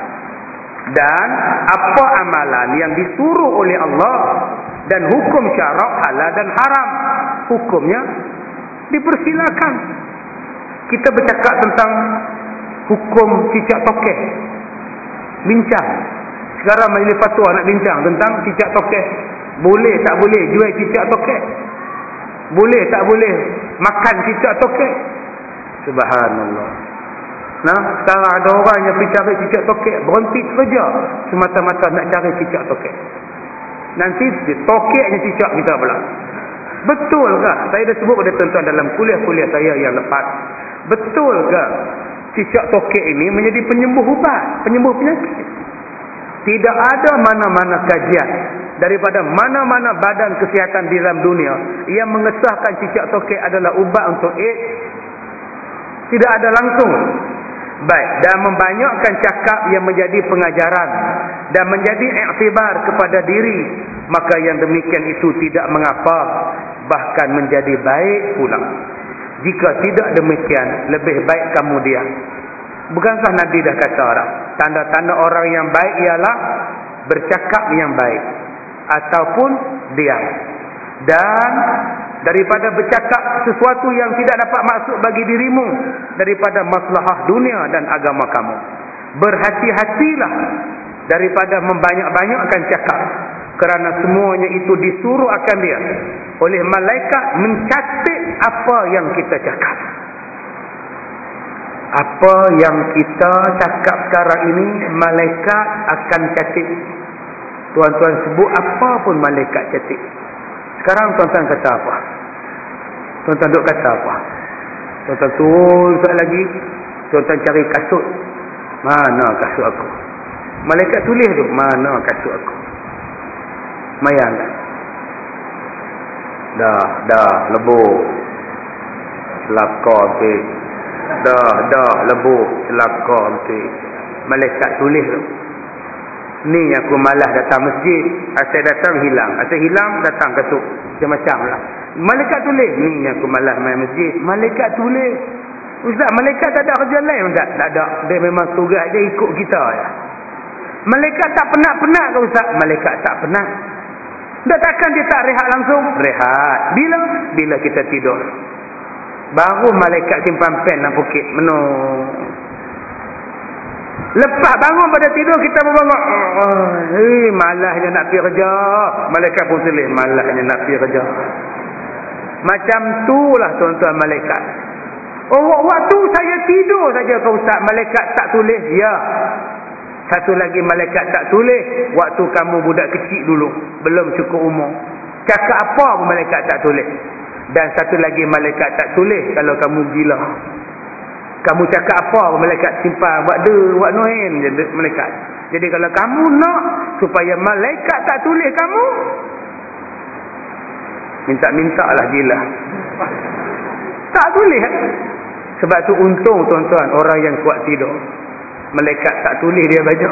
Dan apa amalan yang disuruh oleh Allah. Dan hukum syarak halal dan haram. Hukumnya dipersilakan. Kita bercakap tentang hukum cicak tokek. Bincang. Sekarang majlis fatwa nak bincang tentang cicak tokek. Boleh tak boleh jual cicak tokek? Boleh tak boleh makan cicak tokek? Subhanallah. Nah, sekarang ada orang yang pergi cari cicak tokek, berhenti kerja semata-mata nak cari cicak tokek. Nanti tokeknya cicak kita pula. Betul ke? Saya dah sebut pada tuan-tuan dalam kuliah-kuliah saya yang lepas. Betul ke? Cicak tokek ini menjadi penyembuh ubat, penyembuh penyakit. Tidak ada mana-mana kajian daripada mana-mana badan kesihatan di dalam dunia yang mengesahkan cicak tokek adalah ubat untuk AIDS. Tidak ada langsung. Baik, dan membanyakkan cakap yang menjadi pengajaran dan menjadi iktibar kepada diri, maka yang demikian itu tidak mengapa, bahkan menjadi baik pula. Jika tidak demikian, lebih baik kamu diam. Bukankah Nabi dah kata dah, tanda-tanda orang yang baik ialah bercakap yang baik ataupun diam. Dan daripada bercakap sesuatu yang tidak dapat maksud bagi dirimu daripada maslahah dunia dan agama kamu. Berhati-hatilah daripada membanyak-banyakkan cakap, kerana semuanya itu disuruh akan dia oleh malaikat mencatat apa yang kita cakap. Apa yang kita cakap sekarang ini malaikat akan catat. Tuan-tuan sebut apa pun malaikat catat. Sekarang tuan-tuan kata apa? Tuan-tuan duk kata apa? Tuan-tuan turun sekali lagi, tuan-tuan cari kasut. Mana kasut aku? Malaikat tulis tu, mana kasut aku? Mayang tak? Dah, dah, lebur. Celaka betul. Dah, dah, lebur. Celaka betul. Malaikat tulis tu. Ni aku malas datang masjid. Asal datang hilang. Asal hilang datang kasut. Macam-macam lah. Malaikat tulis. Ni aku malas main masjid. Malaikat tulis. Ustaz, malaikat tak ada kerja lain tak? Tak ada. Dia memang tugas dia ikut kita ya. Malaikat tak penat-penat ke Ustaz? Malaikat tak penat. Dah takkan dia tak rehat langsung? Rehat. Bila? Bila kita tidur. Baru malaikat simpan pen dan pukit. Menung. Lepas bangun pada tidur kita berbangga. Oh, hei, malasnya nak pergi kerja. Malaikat pun tulis. Malasnya nak pergi kerja. Macam tu lah tuan-tuan malaikat. Oh, waktu saya tidur saja kau Ustaz, malaikat tak tulis? Ya. Satu lagi malaikat tak tulis waktu kamu budak kecil dulu, belum cukup umur. Cakap apa pun malaikat tak tulis. Dan satu lagi malaikat tak tulis kalau kamu gila. Kamu cakap apa pun malaikat simpan buat de, buat noin je malaikat. Jadi kalau kamu nak supaya malaikat tak tulis kamu, minta-mintalah gila. Tak tulis. Sebab tu untung tuan-tuan orang yang kuat tidur. Malaikat tak tulis dia baca.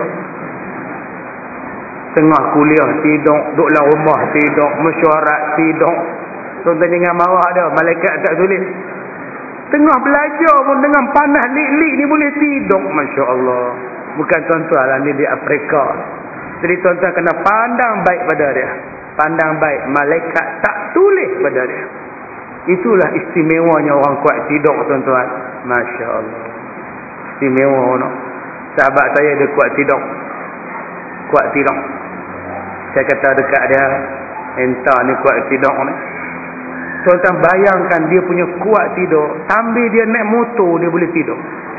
Tengah kuliah tidur, duduk dalam rumah tidur, mesyuarat tidur. Tuan-tuan jangan marah dah, malaikat tak tulis. Tengah belajar pun dengan panas lik-lik ni boleh tidur. Masya Allah. Bukan tuan-tuan lah, ni di Afrika. Jadi tuan-tuan kena pandang baik pada dia. Pandang baik, malaikat tak tulis pada dia. Itulah istimewanya orang kuat tidur tuan-tuan. Masya Allah. Istimewa no. Sahabat saya dia kuat tidur. Kuat tidur. Saya kata dekat dia, entah ni kuat tidur ni. Tuan-tuan bayangkan dia punya kuat tidur, sambil dia naik motor dia boleh tidur.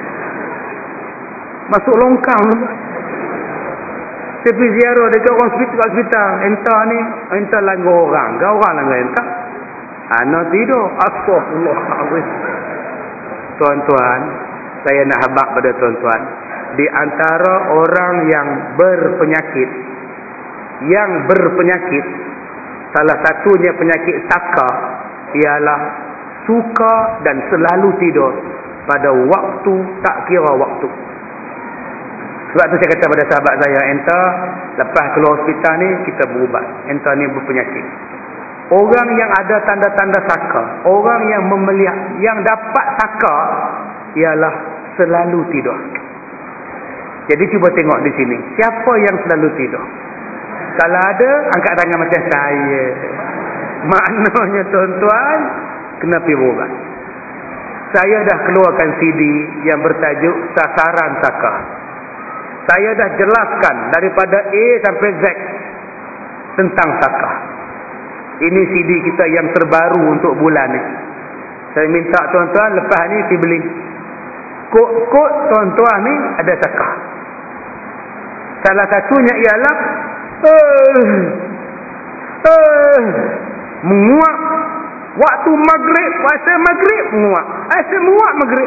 Masuk longkang tu. Saya pergi ziarah dekat orang hospital-hospital. Entah ni, entah langgar orang. Gak orang langgar entah. Anak tidur. Astagfirullahaladzim. Tuan-tuan, saya nak habaq pada tuan-tuan. Di antara orang yang berpenyakit, yang berpenyakit, salah satunya penyakit saka, ialah suka dan selalu tidur pada waktu tak kira waktu. Sebab tu saya kata pada sahabat saya, entah lepas keluar hospital ni kita berubat, entah ni berpenyakit. Orang yang ada tanda-tanda saka, orang yang memelihat, yang dapat saka, ialah selalu tidur. Jadi cuba tengok di sini, siapa yang selalu tidur? Kalau ada, angkat tangan macam saya. Maknanya tuan-tuan, kena pergi berubat. Saya dah keluarkan C D yang bertajuk Sasaran Saka. Saya dah jelaskan daripada A sampai Z tentang saka. Ini C D kita yang terbaru untuk bulan ni. Saya minta tuan-tuan lepas ni pergi beli. Kod-kod tuan-tuan ni ada saka. Salah satunya ialah uh, uh, menguap waktu maghrib, puasa maghrib menguap. Asal menguap maghrib.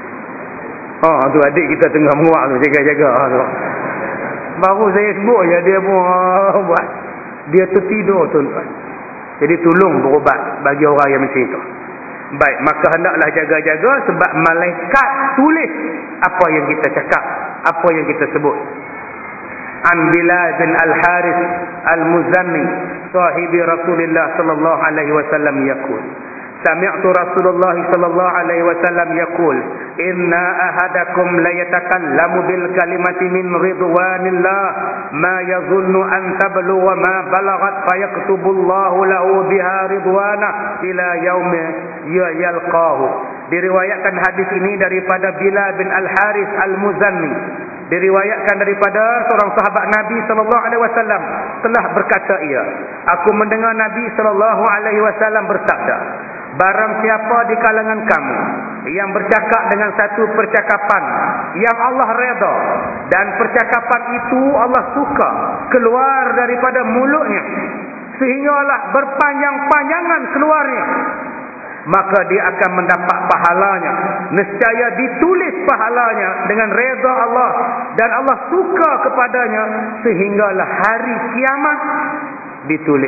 Oh tu adik kita tengah menguap tu, jaga-jaga tu. Baru saya sebut je dia pun buat. Dia tertidur tuan-tuan. Jadi tolong berubat bagi orang yang macam itu. Baik, maka hendaklah jaga-jaga sebab malaikat tulis apa yang kita cakap, apa yang kita sebut. An Bilal bin Al-Harith Al-Muzanni sahibi Rasulullah sallallahu alaihi wasallam yaqul sami'tu Rasulullah sallallahu alaihi wasallam yaqul inna ahadakum la yatakallamu bil kalimati min ridwanillah ma yazunnu an tablugha ma balaghat fayaktubullahu lahu biha ridwana ila yaumi yalqahu. Diriwayatkan hadis ini daripada Bilal bin Al-Harith Al-Muzanni, diriwayatkan daripada seorang sahabat Nabi sallallahu alaihi wasallam telah berkata ia, aku mendengar Nabi sallallahu alaihi wasallam bersabda, barang siapa di kalangan kamu yang bercakap dengan satu percakapan yang Allah redha dan percakapan itu Allah suka keluar daripada mulutnya sehinggalah berpanjang-panjangan keluarnya, maka dia akan mendapat pahalanya. Nescaya ditulis pahalanya dengan redha Allah dan Allah suka kepadanya sehinggalah hari kiamat ditulis.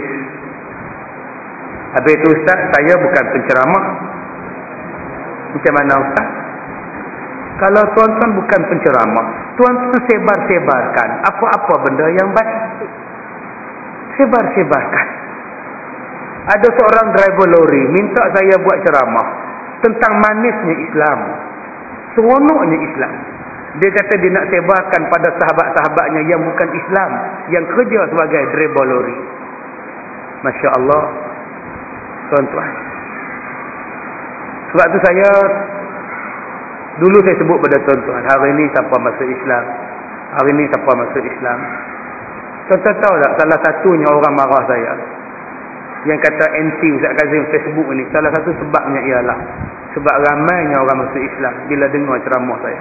Habis itu Ustaz, saya bukan penceramah. Macam mana Ustaz? Kalau tuan-tuan bukan penceramah, tuan-tuan sebar-sebarkan apa-apa benda yang baik. Sebar-sebarkan. Ada seorang driver lori minta saya buat ceramah tentang manisnya Islam, seronoknya Islam. Dia kata dia nak sebarkan pada sahabat-sahabatnya yang bukan Islam, yang kerja sebagai driver lori. Masya Allah, tuan-tuan. Sebab tu saya dulu saya sebut pada tuan-tuan, hari ini siapa masuk Islam, hari ini siapa masuk Islam. Tuan-tuan tahu tak, salah satunya orang marah saya. yang kata anti Ustaz Kazim Facebook ni, salah satu sebabnya ialah sebab ramainya orang masuk Islam bila dengar ceramah saya.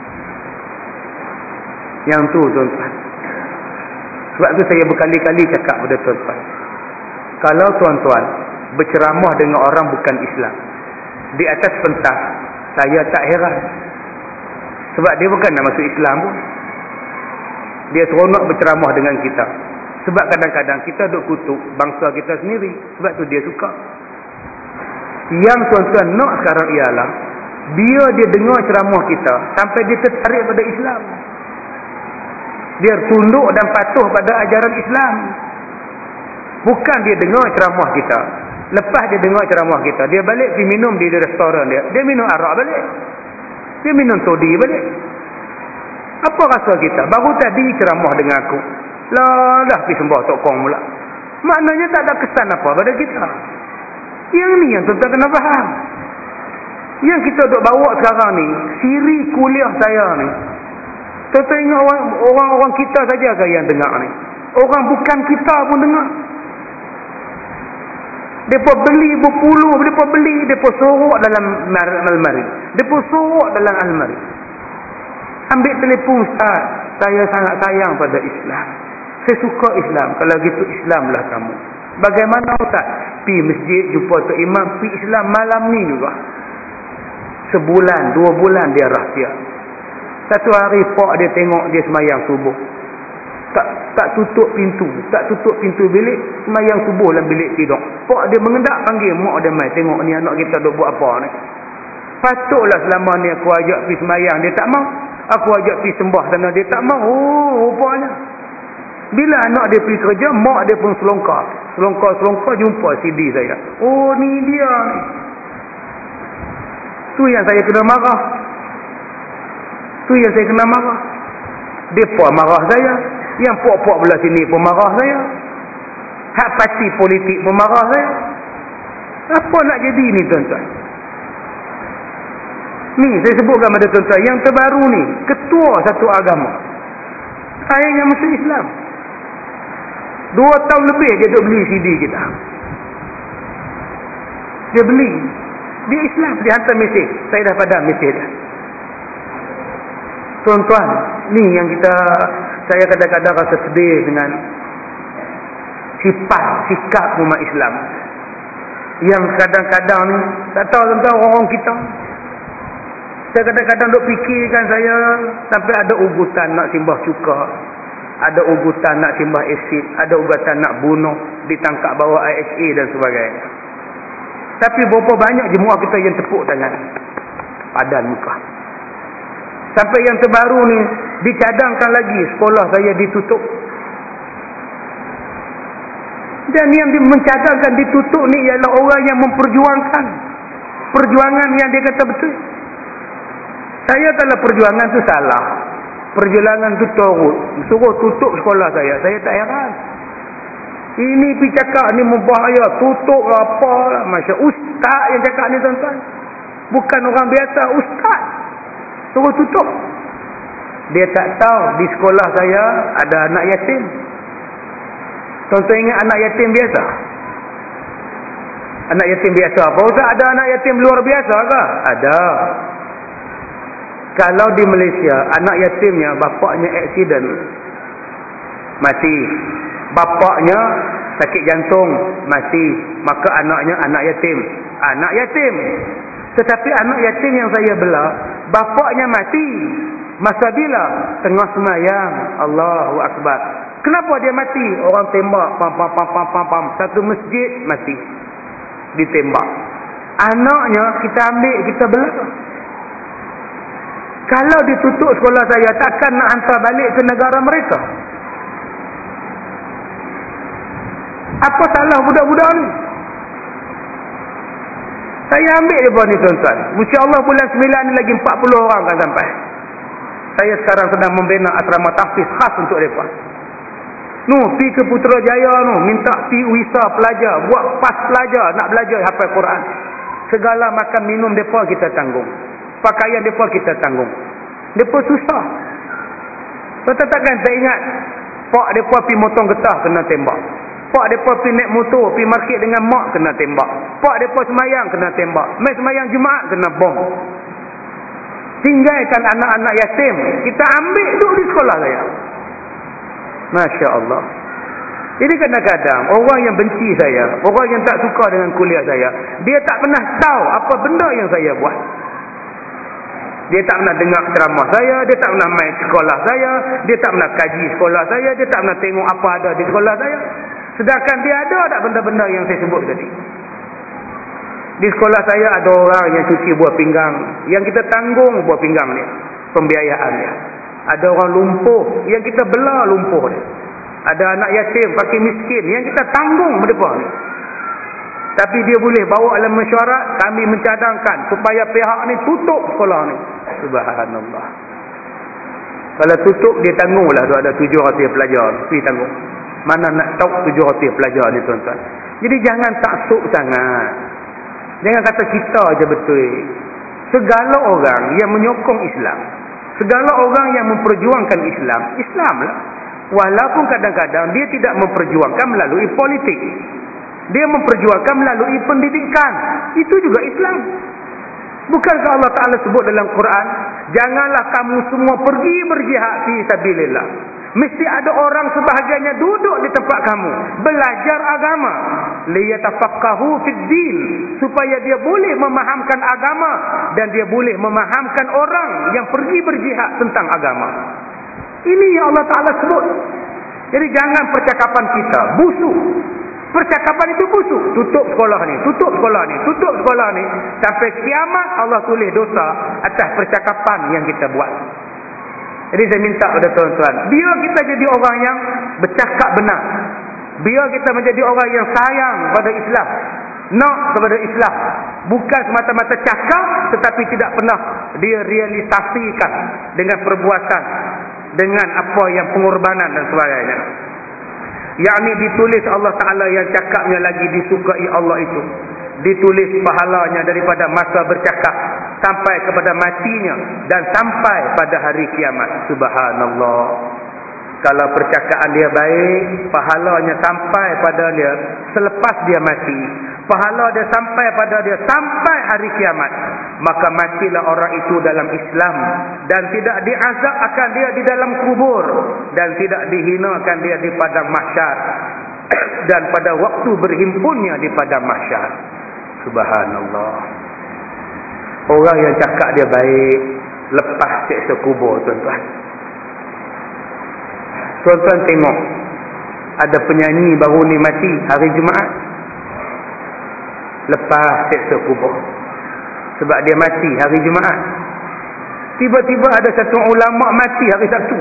Yang tu tuan-tuan. Sebab tu saya berkali-kali cakap pada tuan-tuan, kalau tuan-tuan berceramah dengan orang bukan Islam di atas pentas, saya tak heran. Sebab dia bukan nak masuk Islam pun. Dia seronok berceramah dengan kita. Sebab kadang-kadang kita duk kutuk bangsa kita sendiri. Sebab tu dia suka. Yang tuan-tuan nak sekarang ialah biar dia dengar ceramah kita sampai dia tertarik pada Islam. Dia tunduk dan patuh pada ajaran Islam. Bukan dia dengar ceramah kita, lepas dia dengar ceramah kita, dia balik pergi minum di restoran dia. Dia minum arak balik. Dia minum toddy balik. Apa rasa kita? Baru tadi ceramah dengan aku, lah dah pergi sembah tokong pula. Maknanya tak ada kesan apa pada kita. Yang ni yang tuan-tuan kena faham. Yang kita duk bawa sekarang ni, siri kuliah saya ni, tuan-tuan ingat orang-orang kita saja ke yang dengar ni? Orang bukan kita pun dengar. Mereka beli berpuluh, mereka beli, mereka sorok dalam almari. Mereka sorok dalam almari. Ambil telefon, Ustaz, saya sangat sayang pada Islam. Saya suka Islam. Kalau gitu Islamlah kamu. Bagaimana Ustaz? Pi masjid, jumpa Tok Imam, pi Islam malam ni juga. Sebulan, dua bulan dia rahsia. Satu hari pak dia tengok dia semayang subuh. Tak tak tutup pintu, tak tutup pintu bilik, semayang subuh dalam bilik tidur. Pak dia mengendak panggil mak dia mai, tengok ni anak kita duk buat apa ni. Patutlah selama ni aku ajak pergi semayang dia tak mau. Aku ajak pergi sembah sana dia tak mau. Oh, rupanya. Bila anak dia pergi kerja, mak dia pun selongkar. Selongkar-selongkar jumpa C D saya. Oh, ni dia ni. Tu yang saya kena marah. Tu yang saya kena marah. Depa marah saya. Yang puak-puak belah sini pun marah saya. Hak parti politik pun marah saya. Apa nak jadi ni tuan-tuan? Ni saya sebutkan pada tuan-tuan, yang terbaru ni ketua satu agama, saya yang masuk Islam. Dua tahun lebih dia duk beli C D kita. Dia beli. Dia Islam. Dia hantar mesej. Saya dah padam mesej dia. Tuan-tuan, ni yang kita, saya kadang-kadang rasa sedih dengan sifat, sikap umat Islam. Yang kadang-kadang ni, tak tahu tentang orang kita. Saya kadang-kadang duk fikirkan saya, sampai ada ugutan nak simbah cuka. Ada ugutan nak simbah asid. Ada ugutan nak bunuh. Ditangkap bawa I H A dan sebagainya. Tapi berapa banyak jemaah kita yang tepuk tangan. Padan muka. Sampai yang terbaru ni, dicadangkan lagi sekolah saya ditutup. Dan yang mencadangkan ditutup ni ialah orang yang memperjuangkan. Perjuangan yang dia kata betul. Saya kalau perjuangan tu salah, perjuangan tu teruk, suruh tutup sekolah saya, saya tak heran. Ini pergi cakap ni membahaya, tutup apa lah. Masya ustaz yang cakap ni tuan-tuan. Bukan orang biasa, ustaz. Suruh tutup. Dia tak tahu di sekolah saya ada anak yatim. Tuan-tuan ingat anak yatim biasa? Anak yatim biasa apa? Ustaz, ada anak yatim luar biasa ke? Ada. Kalau di Malaysia, anak yatimnya bapaknya aksiden, mati. Bapaknya sakit jantung, mati. Maka anaknya anak yatim. Anak yatim. Tetapi anak yatim yang saya bela, bapaknya mati. Masa bila? Tengah semayang. Allahu Akbar. Kenapa dia mati? Orang tembak. Pam, pam, pam, pam, pam, pam. Satu masjid mati. Ditembak. Anaknya kita ambil, kita bela. Kalau ditutup sekolah saya, takkan nak hantar balik ke negara mereka. Apa salah budak-budak ni? Saya ambil dia ni tuan-tuan. InsyaAllah bulan sembilan ni lagi empat puluh orang akan sampai. Saya sekarang sedang membina asrama tahfiz khas untuk mereka. Nu, pi ke Putrajaya nu, minta pi wisa pelajar, buat pas pelajar, nak belajar hafal Quran. Segala makan minum mereka kita tanggung. Pakaian mereka kita tanggung. Mereka susah. Tuan-tuan takkan saya ingat, pak mereka pi motong getah kena tembak. Pak mereka pergi naik motor, pergi market dengan mak, kena tembak. Pak mereka semayang, kena tembak. Mai semayang Jumaat, kena bom. Tinggalkan anak-anak yatim, kita ambil duduk di sekolah saya. Masya Allah. Jadi kadang-kadang orang yang benci saya, orang yang tak suka dengan kuliah saya, dia tak pernah tahu apa benda yang saya buat. Dia tak pernah dengar ceramah saya, dia tak pernah main sekolah saya, dia tak pernah kaji sekolah saya, dia tak pernah tengok apa ada di sekolah saya. Sedangkan dia ada tak benda-benda yang saya sebut tadi. Di sekolah saya ada orang yang cuci buah pinggang, yang kita tanggung buah pinggang dia, pembiayaan dia. Ada orang lumpuh, yang kita bela lumpuh dia. Ada anak yatim, fakir miskin, yang kita tanggung mereka ni. Tapi dia boleh bawa dalam mesyuarat, kami mencadangkan supaya pihak ni tutup sekolah ni. Subhanallah. Kalau tutup, dia tanggunglah. Ada tujuh ratus pelajar, pergi tanggung. Mana nak tahu tujuh ratus pelajar ni, tuan-tuan. Jadi jangan taksub sangat. Jangan kata kita aja betul. Segala orang yang menyokong Islam, segala orang yang memperjuangkan Islam, Islam lah. Walaupun kadang-kadang dia tidak memperjuangkan melalui politik, dia memperjuangkan melalui pendidikan, itu juga Islam. Bukankah Allah Ta'ala sebut dalam Quran, janganlah kamu semua pergi berjihad fi sabilillah. Mesti ada orang sebahagiannya duduk di tempat kamu, belajar agama, liyatafaqahu fid din, supaya dia boleh memahamkan agama dan dia boleh memahamkan orang yang pergi berjihad tentang agama. Ini yang Allah Ta'ala sebut. Jadi jangan percakapan kita busuk. Percakapan itu busuk. Tutup sekolah ni, tutup sekolah ni, tutup sekolah ni. Sampai kiamat Allah tulis dosa atas percakapan yang kita buat. Jadi saya minta kepada tuan-tuan, biar kita jadi orang yang bercakap benar. Biar kita menjadi orang yang sayang pada Islam, nak kepada Islam. Bukan semata-mata cakap, tetapi tidak pernah dia realisasikan dengan perbuatan, dengan apa yang pengorbanan dan sebagainya. Yakni ditulis Allah Ta'ala yang cakapnya lagi disukai Allah itu, ditulis pahalanya daripada masa bercakap sampai kepada matinya dan sampai pada hari kiamat. Subhanallah. Kalau percakapan dia baik, pahalanya sampai pada dia selepas dia mati. Pahala dia sampai pada dia sampai hari kiamat. Maka matilah orang itu dalam Islam dan tidak diazab akan dia di dalam kubur dan tidak dihinakan dia di padang mahsyar dan pada waktu berhimpunnya di padang mahsyar. Subhanallah. Orang yang cakap dia baik lepas seksa kubur, tuan-tuan. Tuan-tuan tengok, ada penyanyi baru ni mati hari Jumaat lepas seksa kubur. Sebab dia mati hari Jumaat. Tiba-tiba ada satu ulama mati hari Sabtu.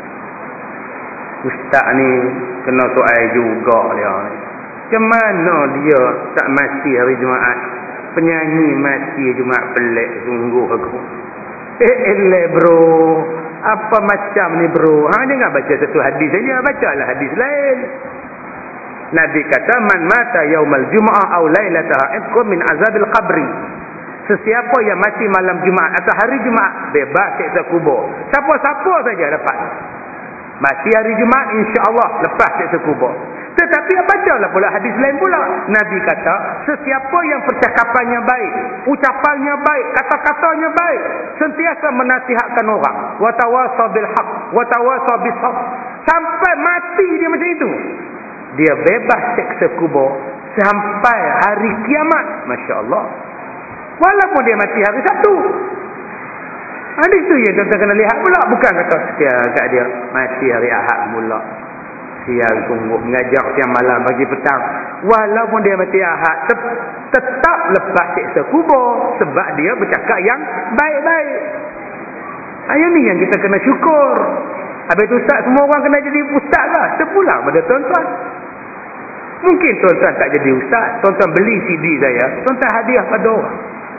Ustaz ni kena soal juga dia. Macam mana dia tak mati hari Jumaat? Penyanyi mati Jumaat, pelik sungguh aku. Eh eleh bro, apa macam ni bro? Ha, jangan baca satu hadis saja, bacalah hadis lain. Nabi kata, man mata yaumal jum'ah aw lailataha itqum min azabil qabri. Sesiapa yang mati malam Jumaat atau hari Jumaat, bebas siksa kubur. Siapa-siapa saja dapat. Mati hari Jumaat, insya-Allah lepas siksa kubur. Tetapi bacalah pula hadis lain pula. Nabi kata, sesiapa yang percakapannya baik, ucapannya baik, kata-katanya baik, sentiasa menasihatkan orang, wa tawasaw bil haqq, wa tawasaw bis sabr, sampai mati dia macam itu, dia bebas siksa kubur sampai hari kiamat. Masya-Allah. Walaupun dia mati hari Sabtu. Hadis tu yang kita kena lihat pula. Bukan kata setia kat dia mati hari Ahad pula. Siang tunggu mengajak siang malam pagi petang. Walaupun dia mati Ahad, tetap lepas siksa kubur sebab dia bercakap yang baik-baik. Ayat ni yang kita kena syukur. Habis tu ustaz, semua orang kena jadi ustaz lah. Terpulang pada tuan-tuan. Mungkin tuan-tuan tak jadi ustaz, tuan-tuan beli C D saya, tuan-tuan hadiah pada orang.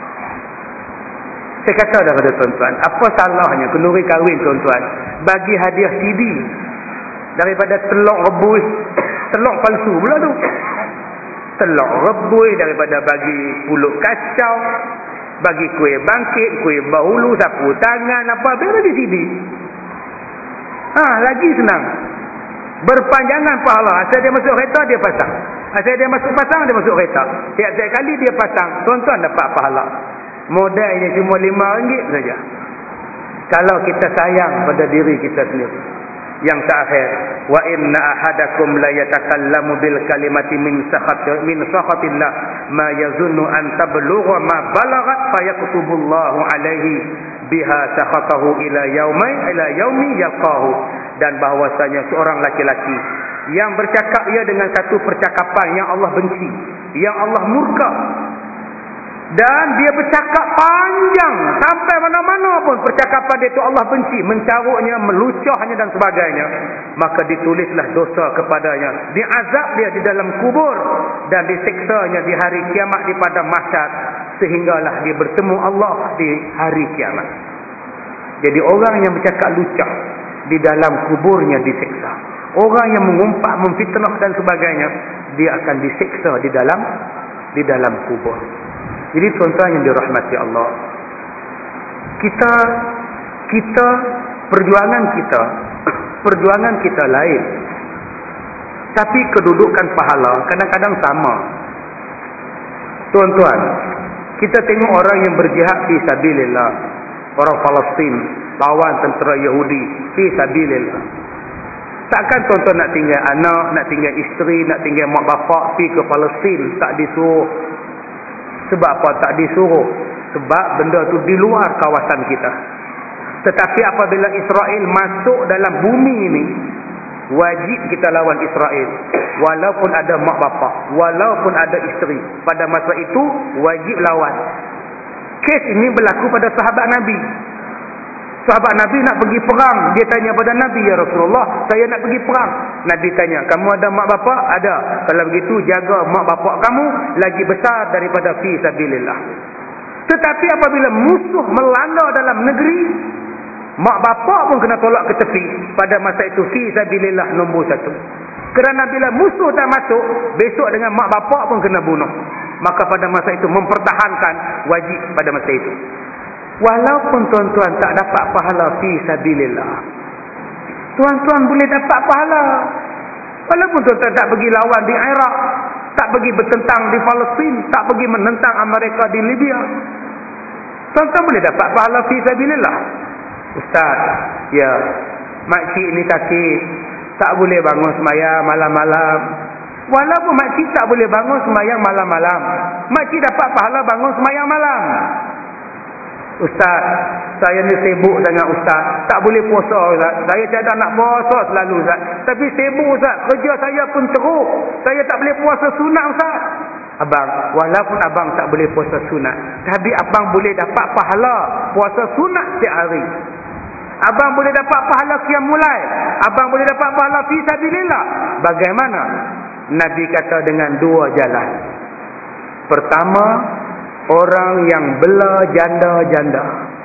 Saya kata dah pada tuan-tuan, apa salahnya kenduri kahwin tuan-tuan bagi hadiah C D daripada telur rebus, telur palsu pula tu. Telur rebus daripada bagi pulut kacau, bagi kuih bangkit, kuih bahulu, sapu tangan, apa, biar bagi C D. Ha, lagi senang. Berpanjangan pahala. Asal dia masuk kereta, dia pasang. Asal dia masuk pasang, dia masuk kereta. Tiap-tiap kali dia pasang, tuan-tuan dapat pahala. Modalnya cuma lima ringgit saja. Kalau kita sayang pada diri kita sendiri. Yang terakhir, wa inna ahadakum la yatakallamu bil kalimati min sakhati min sakhatillah ma yazunnu an tablugha ma balaghat fayakutubullahu alaihi biha sakhatahu ila yaumi ila yaumi yalqahu. Dan bahwasanya seorang laki-laki yang bercakap ia dengan satu percakapan yang Allah benci, yang Allah murka, dan dia bercakap panjang sampai mana-mana pun percakapan dia itu Allah benci, mencarutnya, melucahnya dan sebagainya, maka ditulislah dosa kepadanya, diazab dia di dalam kubur dan disiksanya di hari kiamat di padang mahsyar, sehinggalah dia bertemu Allah di hari kiamat. Jadi orang yang bercakap lucah di dalam kuburnya disiksa. Orang yang mengumpat, memfitnah dan sebagainya, dia akan disiksa di dalam di dalam kubur. Jadi tuan-tuan yang dirahmati Allah, kita kita perjuangan kita perjuangan kita lain, tapi kedudukan pahala kadang-kadang sama. Tuan-tuan, kita tengok orang yang berjihad fi sabilillah, orang Palestin lawan tentera Yahudi fi sabilillah. Takkan tuan-tuan nak tinggal anak, nak tinggal isteri, nak tinggal mak bapak pi ke Palestin, tak disuruh. Sebab apa tak disuruh? Sebab benda tu di luar kawasan kita. Tetapi apabila Israel masuk dalam bumi ini, wajib kita lawan Israel. Walaupun ada mak bapak, walaupun ada isteri, pada masa itu wajib lawan. Kes ini berlaku pada sahabat Nabi. Sahabat Nabi nak pergi perang, dia tanya pada Nabi, ya Rasulullah, saya nak pergi perang. Nabi tanya, kamu ada mak bapak? Ada. Kalau begitu jaga mak bapak kamu lagi besar daripada fi sabilillah. Tetapi apabila musuh melanda dalam negeri, mak bapak pun kena tolak ke tepi. Pada masa itu fi sabilillah nombor satu. Kerana bila musuh dah masuk, besok dengan mak bapak pun kena bunuh. Maka pada masa itu mempertahankan wajib pada masa itu. Walaupun tuan-tuan tak dapat pahala fi sabilillah, tuan-tuan boleh dapat pahala. Walaupun tuan-tuan tak pergi lawan di Iraq, tak pergi bertentang di Palestin, tak pergi menentang Amerika di Libya, tuan-tuan boleh dapat pahala fi sabilillah. Ustaz, ya, makcik ni sakit, tak boleh bangun sembahyang malam-malam. Walaupun makcik tak boleh bangun sembahyang malam-malam, makcik dapat pahala bangun sembahyang malam. Ustaz, saya ni sibuk sangat Ustaz, tak boleh puasa Ustaz. Saya tiada nak puasa selalu Ustaz, tapi sibuk Ustaz, kerja saya pun teruk, saya tak boleh puasa sunat Ustaz. Abang, walaupun abang tak boleh puasa sunat, tapi abang boleh dapat pahala puasa sunat setiap hari. Abang boleh dapat pahala qiyamul lail, abang boleh dapat pahala fi sabilillah. Bagaimana? Nabi kata dengan dua jalan. Pertama, orang yang bela janda-janda,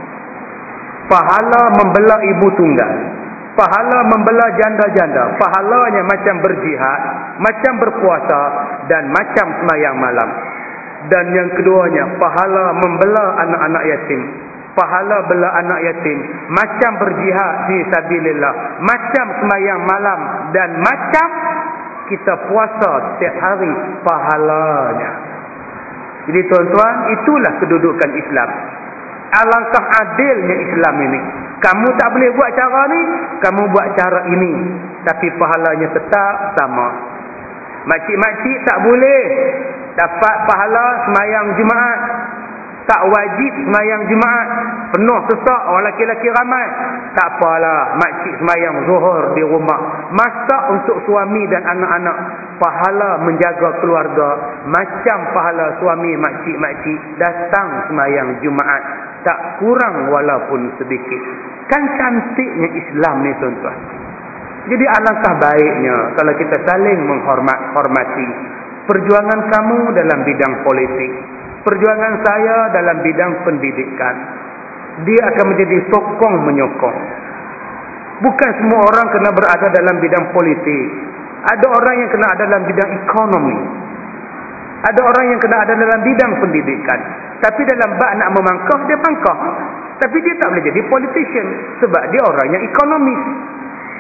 pahala membela ibu tunggal, pahala membela janda-janda, pahalanya macam berjihad, macam berpuasa dan macam sembahyang malam. Dan yang keduanya, pahala membela anak-anak yatim, pahala bela anak yatim, macam berjihad fi sabilillah, macam sembahyang malam dan macam kita puasa setiap hari, pahalanya. Jadi tuan-tuan, itulah kedudukan Islam. Alangkah adilnya Islam ini. Kamu tak boleh buat cara ni, kamu buat cara ini, tapi pahalanya tetap sama. Makcik-makcik tak boleh dapat pahala semayang Jumaat, tak wajib semayang Jumaat, penuh sesak, orang lelaki-lelaki ramai. Tak apalah, makcik semayang zuhur di rumah, masak untuk suami dan anak-anak, pahala menjaga keluarga macam pahala suami makcik-makcik datang semayang Jumaat, tak kurang walaupun sedikit. Kan cantiknya Islam ni tuan-tuan. Jadi alangkah baiknya kalau kita saling menghormat hormati perjuangan kamu dalam bidang politik, perjuangan saya dalam bidang pendidikan. Dia akan menjadi sokong menyokong. Bukan semua orang kena berada dalam bidang politik. Ada orang yang kena ada dalam bidang ekonomi, ada orang yang kena ada dalam bidang pendidikan. Tapi dalam bab nak memangkah, dia pangkah. Tapi dia tak boleh jadi politician, sebab dia orang yang ekonomis.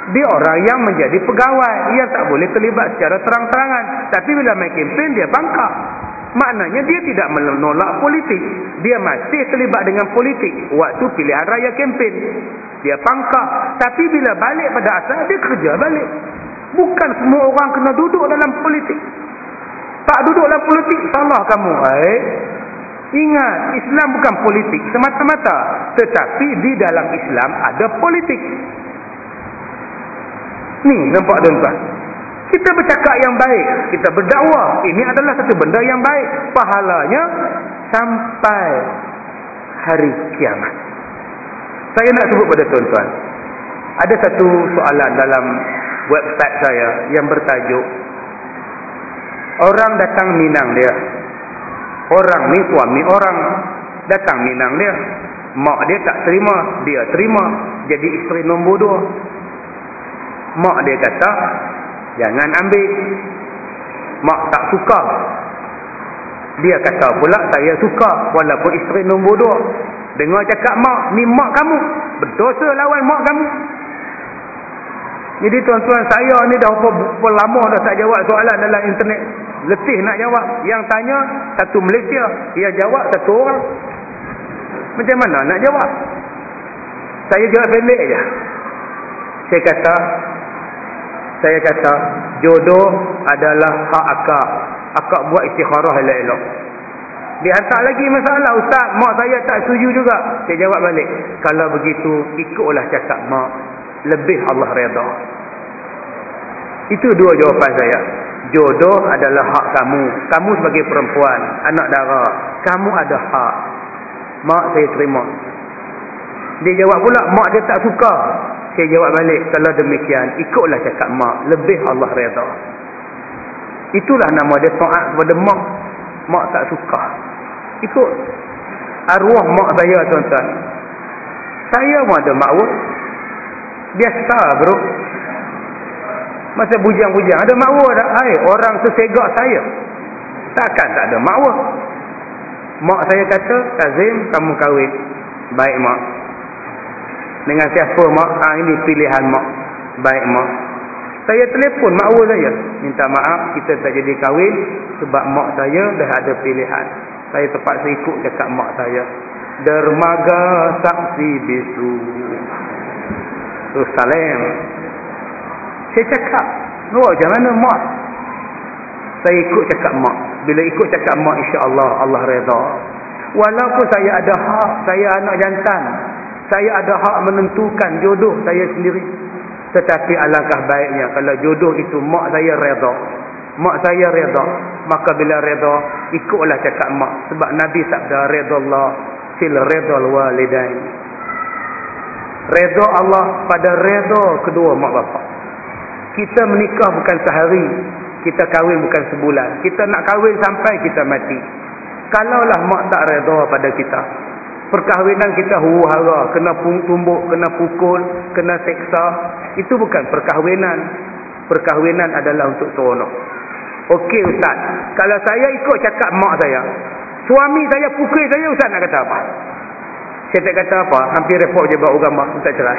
Dia orang yang menjadi pegawai, ia tak boleh terlibat secara terang-terangan. Tapi bila main kempen, dia bangkak. Maknanya dia tidak menolak politik. Dia masih terlibat dengan politik waktu pilihan raya kempen. Dia pangkah. Tapi bila balik pada asal, dia kerja balik. Bukan semua orang kena duduk dalam politik. Tak duduk dalam politik, salah kamu. Eh? Ingat, Islam bukan politik semata-mata. Tetapi di dalam Islam ada politik. Ni, nampak tuan-tuan? Kita bercakap yang baik, kita berdakwah, ini adalah satu benda yang baik. Pahalanya sampai hari kiamat. Saya nak sebut pada tuan-tuan, ada satu soalan dalam website saya yang bertajuk orang datang minang dia. Orang ni suami orang datang minang dia. Mak dia tak terima, dia terima, jadi isteri nombor dua. Mak dia kata jangan ambil. Mak tak suka. Dia kata pula saya suka, walaupun isteri nombor dua. Dengar cakap mak, ni mak kamu, berdosa lawan mak kamu. Jadi tuan-tuan, saya ni dah berapa lama dah tak jawab soalan dalam internet. Letih nak jawab. Yang tanya satu Malaysia, yang jawab satu orang. Macam mana nak jawab? Saya jawab pendek je. Saya kata Saya kata jodoh adalah hak akak. Akak buat istikharah elok-elok. Dia hantar lagi masalah, ustaz, mak saya tak setuju juga. Saya jawab balik, kalau begitu ikutlah cakap mak, lebih Allah redha. Itu dua jawapan saya. Jodoh adalah hak kamu. Kamu sebagai perempuan, anak dara, kamu ada hak. Mak saya terima. Dia jawab pula, mak dia tak suka. Saya jawab balik, kalau demikian ikutlah cakap mak, lebih Allah redha. Itulah nama dia, taat kepada mak. Mak tak suka, ikut arwah mak saya tuan-tuan. Saya pun ada makwa. Biasa bro, masa bujang-bujang ada makwa dah. Hai, orang sesegak saya, takkan tak ada makwa. Mak saya kata, Kazim kamu kahwin. Baik mak. Dengan siapa mak? Ha, ini pilihan mak. Baik mak. Saya telefon makwa saya, minta maaf kita tak jadi kahwin sebab mak saya dah ada pilihan. Saya terpaksa ikut cakap mak saya. Dermaga saksi bisu. Terus salam. Saya cakap, oh, macam mana mak? Saya ikut cakap mak. Bila ikut cakap mak, insya-Allah Allah redha. Walaupun saya ada hak, saya anak jantan, saya ada hak menentukan jodoh saya sendiri. Tetapi alangkah baiknya kalau jodoh itu mak saya redha. Mak saya redha, maka bila redha, ikutlah cakap mak. Sebab Nabi sabda, redallah fil redal walidain. Redha Allah pada redha kedua mak bapak. Kita menikah bukan sehari, kita kahwin bukan sebulan. Kita nak kahwin sampai kita mati. Kalaulah mak tak redha pada kita, perkahwinan kita huru-hara, kena tumbuk, kena pukul, kena seksa, itu bukan perkahwinan. Perkahwinan adalah untuk seronok. Okey ustaz, kalau saya ikut cakap mak saya, suami saya pukul saya, ustaz nak kata apa? Saya tak kata apa, hampir report je buat agama, minta cerai.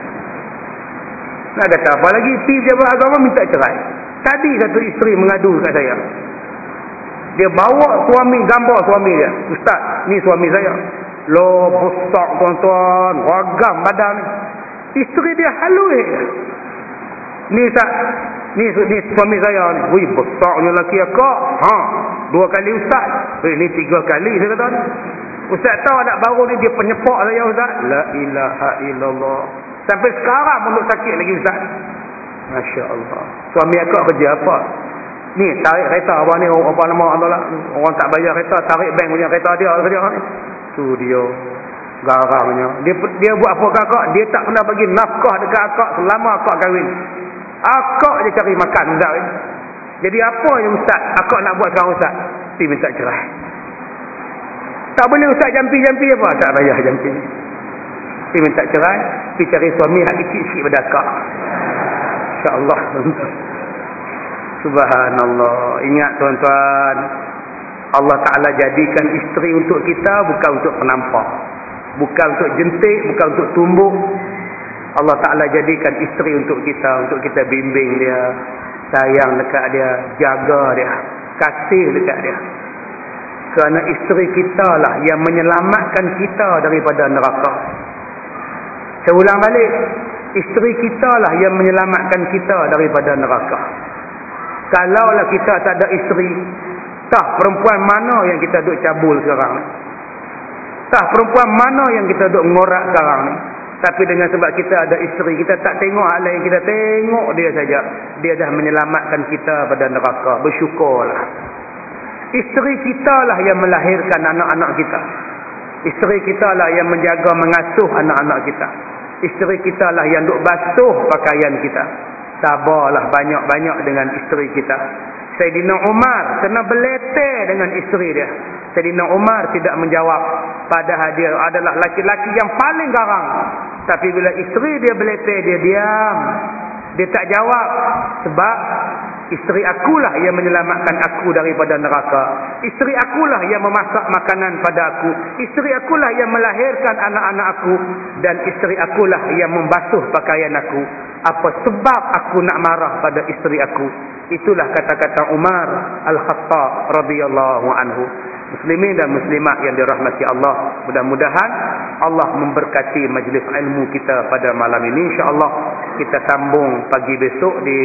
Nak kata apa lagi, pergi je buat agama, minta cerai. Tadi satu isteri mengadu kat saya. Dia bawa suami, gambar suami dia. Ustaz, ni suami saya. Loh, besar tuan-tuan, ragam badan. Isteri dia halus. Ni tak, ni, ni suami saya ni. Wih, besarnya lelaki akak. Ha, dua kali ustaz. Eh, ni tiga kali saya kata. Ustaz tahu tak, baru ni dia penyepak saya ustaz. La ilaha illallah. Sampai sekarang pun sakit lagi ustaz. Masya Allah. Suami akak kerja apa? Ni tarik kereta apa ni, apa nama Allah, orang tak bayar kereta, tarik bank punya kereta dia kerja ni. Tu dia garangnya. Dia dia buat apa kakak? Dia tak pernah bagi nafkah dekat akak selama akak kahwin. Akak je cari makan dah. Jadi apa yang ustaz akak nak buat sekarang ustaz? Pergi minta cerai. Tak boleh ustaz jampi-jampi apa? Tak payah jampi. Pergi minta cerai, pergi cari suami hak kecil sikit pada akak. Insya-Allah. Subhanallah. Ingat tuan-tuan, Allah Ta'ala jadikan isteri untuk kita bukan untuk penampak, bukan untuk jentik, bukan untuk tumbuk. Allah Ta'ala jadikan isteri untuk kita, untuk kita bimbing dia, sayang dekat dia, jaga dia, kasih dekat dia. Kerana isteri kita lah yang menyelamatkan kita daripada neraka. Saya ulang balik, isteri kita lah yang menyelamatkan kita daripada neraka. Kalaulah kita tak ada isteri, tah perempuan mana yang kita duk cabul sekarang ni? Tah perempuan mana yang kita duk ngorak sekarang ni? Tapi dengan sebab kita ada isteri, kita tak tengok hal lain, kita tengok dia saja. Dia dah menyelamatkan kita pada neraka. Bersyukurlah. Isteri kita lah yang melahirkan anak-anak kita. Isteri kita lah yang menjaga, mengasuh anak-anak kita. Isteri kita lah yang duk basuh pakaian kita. Sabarlah banyak-banyak dengan isteri kita. Saidina Umar kena beleter dengan isteri dia. Saidina Umar tidak menjawab, padahal dia adalah laki-laki yang paling garang. Tapi bila isteri dia beleter, dia diam. Dia tak jawab. Sebab isteri akulah yang menyelamatkan aku daripada neraka. Isteri akulah yang memasak makanan pada aku. Isteri akulah yang melahirkan anak-anak aku. Dan isteri akulah yang membasuh pakaian aku. Apa sebab aku nak marah pada isteri aku? Itulah kata-kata Umar Al-Khattab radhiyallahu anhu. Muslimin dan muslimat yang dirahmati Allah, mudah-mudahan Allah memberkati majlis ilmu kita pada malam ini. InsyaAllah kita sambung pagi besok di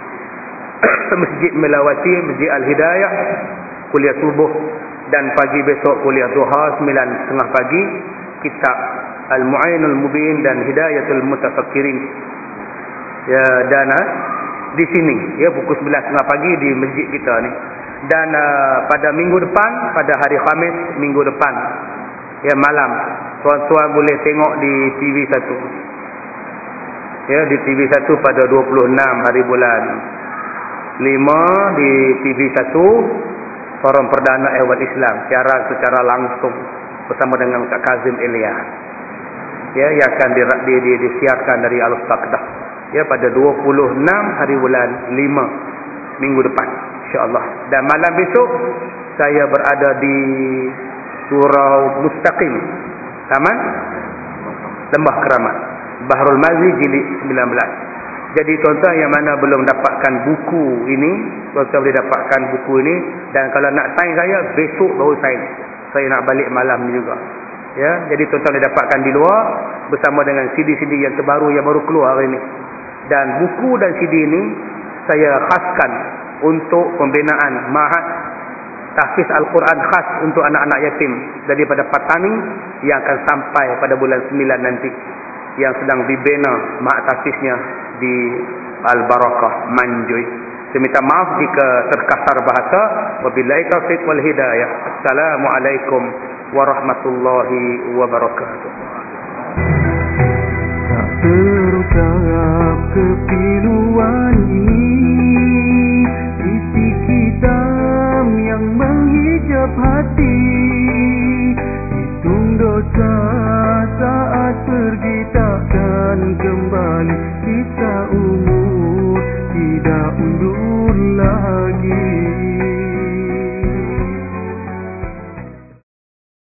Masjid Melawati, Masjid Al-Hidayah, kuliah subuh, dan pagi besok kuliah duha sembilan tiga puluh pagi, kitab Al-Mu'ainul Mubin dan Hidayatul Mutafakkirin. Ya, dan uh, di sini ya pukul sembilan tiga puluh pagi di masjid kita ni. Dan uh, pada minggu depan, pada hari Khamis minggu depan, ya malam, tuan-tuan boleh tengok di T V satu. Ya, di T V satu pada dua puluh enam hari bulan lima di T V satu, Forum Perdana Ehwal Islam, siaran secara langsung bersama dengan Kak Kazim Elia. Ya, yang akan di, di, di, disiarkan dari Al-Taqdah. Ya, pada dua puluh enam hari bulan lima minggu depan, insya-Allah. Dan malam besok saya berada di Surau Mustaqim, Taman Lembah Keramat, Bahrul Mazi jilid sembilan belas. Jadi tuan-tuan yang mana belum dapatkan buku ini, tuan-tuan boleh dapatkan buku ini. Dan kalau nak sign saya, besok baru sign. Saya nak balik malam ni juga. Ya, jadi tuan-tuan boleh dapatkan di luar bersama dengan C D-C D yang terbaru yang baru keluar hari ini. Dan buku dan C D ini saya khaskan untuk pembinaan Ma'had Tahfiz Al-Quran khas untuk anak-anak yatim daripada Patani yang akan sampai pada bulan sembilan nanti, yang sedang dibina Ma'had Tahfiznya di Al-Barakah Manjui. Saya minta maaf jika terkasar bahasa. Wabillahi taufiq wal hidayah. Assalamualaikum warahmatullahi wabarakatuh. Tak terungkap kepiluan ini, isi kitab yang menghijab hati, hitung dosa saat pergi takkan kembali, kita umur